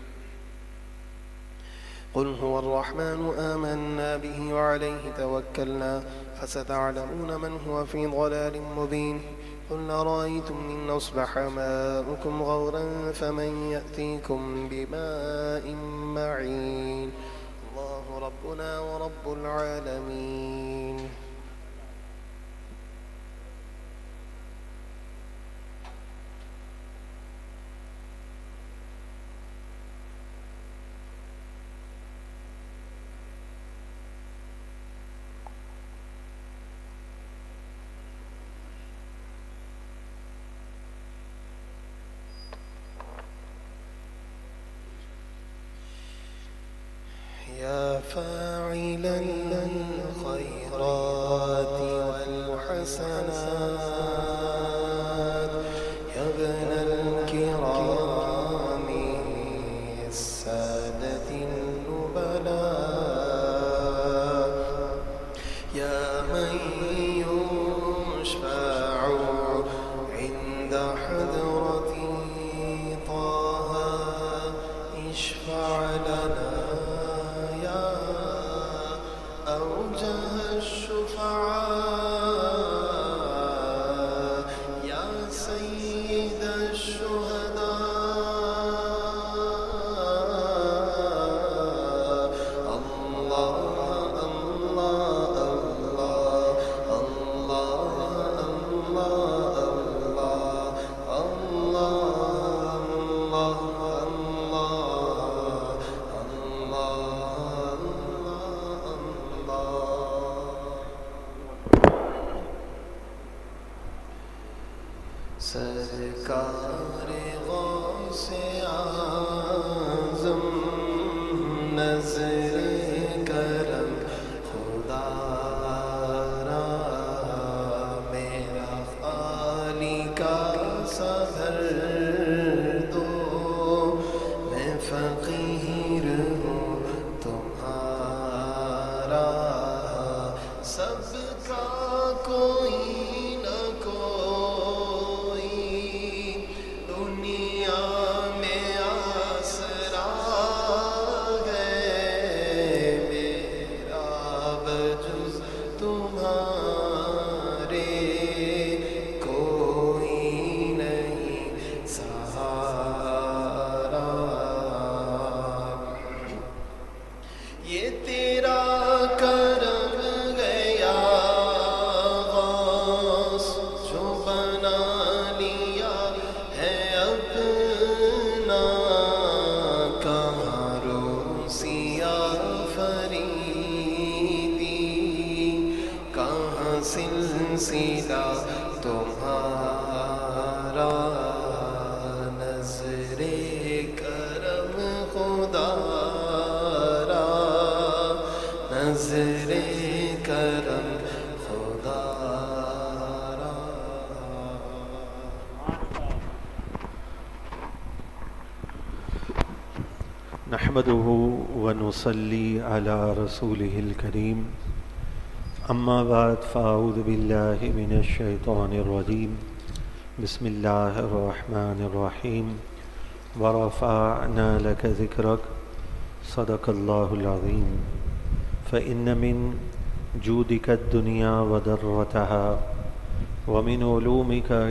قل هو الرحمن آمنا به وعليه توكلنا فستعلمون من هو في ضلال مبين قل أرأيتم إن أصبح ماؤكم غورا فمن يأتيكم بماء معين الله ربنا ورب العالمين يا فاعل الخيرات والحسنات يا ابن الكرام السادة النبلاء يا من يشفع عند حضرة طه اشفع لنا أوجه الشفعاء يا سيد الشهداء الله الله الله الله الله सरकार गौसे आज़म नज़र करम खुदा کا کوئی نہ کوئی دنیا میں آسرا ہے میرا بجز تمہارے کوئی نہیں سہارا یہ تیرا کرم گیا غوث جو بنا لیا ہے اپنا کہاں روسیا فریدی کہاں سلسلہ تمہارا نظر کرم خدا نظر کرم خدا را نحمده ونصلي على رسوله الكريم أما بعد فأعوذ بالله من الشيطان الرجيم بسم الله الرحمن الرحيم ورفعنا لك ذكرك صدق الله العظيم فإن من جودك الدنيا وضرتها ومن علومك